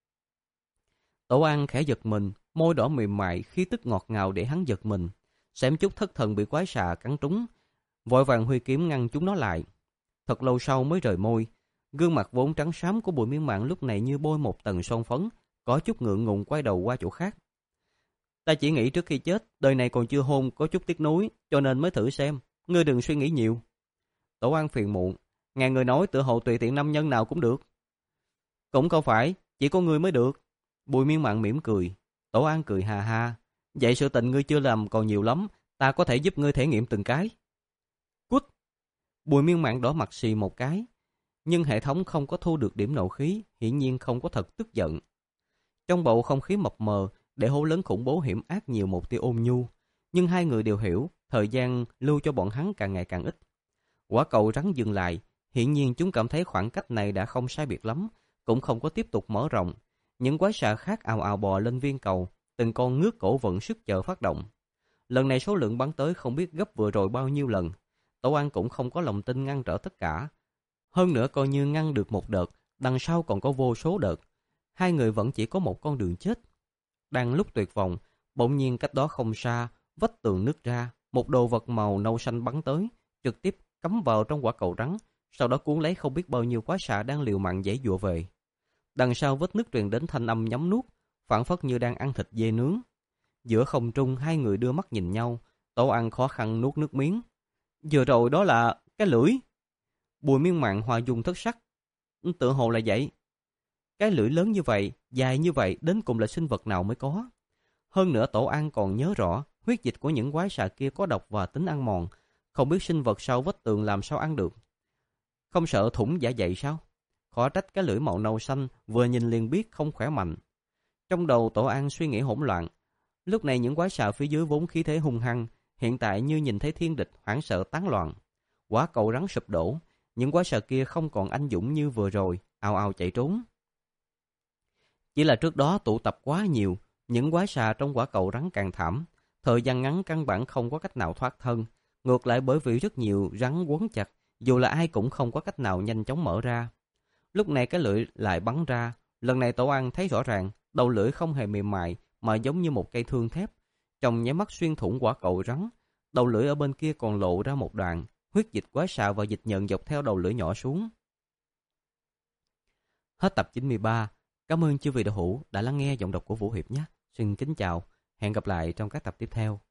Tổ An khẽ giật mình, môi đỏ mềm mại, khí tức ngọt ngào để hắn giật mình, xém chút thất thần bị quái xà cắn trúng, vội vàng huy kiếm ngăn chúng nó lại. Thật lâu sau mới rời môi, gương mặt vốn trắng xám của Bùi Miên Mạn lúc này như bôi một tầng son phấn, có chút ngượng ngùng quay đầu qua chỗ khác. "Ta chỉ nghĩ trước khi chết, đời này còn chưa hôn, có chút tiếc nuối, cho nên mới thử xem, ngươi đừng suy nghĩ nhiều." Tổ An phiền muộn, "Ngàn người nói tựa hồ tùy tiện nam nhân nào cũng được." "Cũng không phải, chỉ có ngươi mới được." Bùi Miên Mạn mỉm cười. Tổ An cười ha ha, "Vậy sự tình ngươi chưa làm còn nhiều lắm, ta có thể giúp ngươi thể nghiệm từng cái." "Cút!" Bùi Miên Mạn đỏ mặt xì một cái, nhưng hệ thống không có thu được điểm nộ khí, hiển nhiên không có thật tức giận. Trong bầu không khí mập mờ, để hố lớn khủng bố hiểm ác nhiều một tia ôn nhu. Nhưng hai người đều hiểu, thời gian lưu cho bọn hắn càng ngày càng ít. Quả cầu rắn dừng lại, hiển nhiên chúng cảm thấy khoảng cách này đã không sai biệt lắm, cũng không có tiếp tục mở rộng. Những quái xà khác ào ào bò lên viên cầu, từng con ngước cổ vận sức chờ phát động. Lần này số lượng bắn tới không biết gấp vừa rồi bao nhiêu lần. Tổ An cũng không có lòng tin ngăn trở tất cả. Hơn nữa coi như ngăn được một đợt, đằng sau còn có vô số đợt. Hai người vẫn chỉ có một con đường chết. Đang lúc tuyệt vọng, bỗng nhiên cách đó không xa, vách tường nứt ra, một đồ vật màu nâu xanh bắn tới, trực tiếp cắm vào trong quả cầu rắn, sau đó cuốn lấy không biết bao nhiêu quái xà đang liều mạng giãy giụa về. Đằng sau vết nứt truyền đến thanh âm nhấm nuốt, phảng phất như đang ăn thịt dê nướng. Giữa không trung hai người đưa mắt nhìn nhau, Tổ An khó khăn nuốt nước miếng. Vừa rồi đó là cái lưỡi. Bùi Miên Mạn hòa dung thất sắc. Tựa hồ là vậy. Cái lưỡi lớn như vậy, dài như vậy, đến cùng là sinh vật nào mới có. Hơn nữa Tổ An còn nhớ rõ, huyết dịch của những quái xà kia có độc và tính ăn mòn, không biết sinh vật sau vách tường làm sao ăn được. Không sợ thủng dạ dày sao? Khó trách cái lưỡi màu nâu xanh vừa nhìn liền biết không khỏe mạnh. Trong đầu Tổ An suy nghĩ hỗn loạn. Lúc này những quái xà phía dưới vốn khí thế hung hăng, hiện tại như nhìn thấy thiên địch hoảng sợ tán loạn. Quả cầu rắn sụp đổ, những quái xà kia không còn anh dũng như vừa rồi, ào ào chạy trốn. Chỉ là trước đó tụ tập quá nhiều, những quái xà trong quả cầu rắn càng thảm, thời gian ngắn căn bản không có cách nào thoát thân, ngược lại bởi vì rất nhiều rắn quấn chặt, dù là ai cũng không có cách nào nhanh chóng mở ra. Lúc này cái lưỡi lại bắn ra, lần này Tổ An thấy rõ ràng, đầu lưỡi không hề mềm mại mà giống như một cây thương thép, trong nháy mắt xuyên thủng quả cầu rắn. Đầu lưỡi ở bên kia còn lộ ra một đoạn, huyết dịch quái xà và dịch nhờn dọc theo đầu lưỡi nhỏ xuống. Hết tập chín mươi ba. Cảm ơn chư vị đạo hữu đã lắng nghe giọng đọc của Vũ Hiệp nhé. Xin kính chào, hẹn gặp lại trong các tập tiếp theo.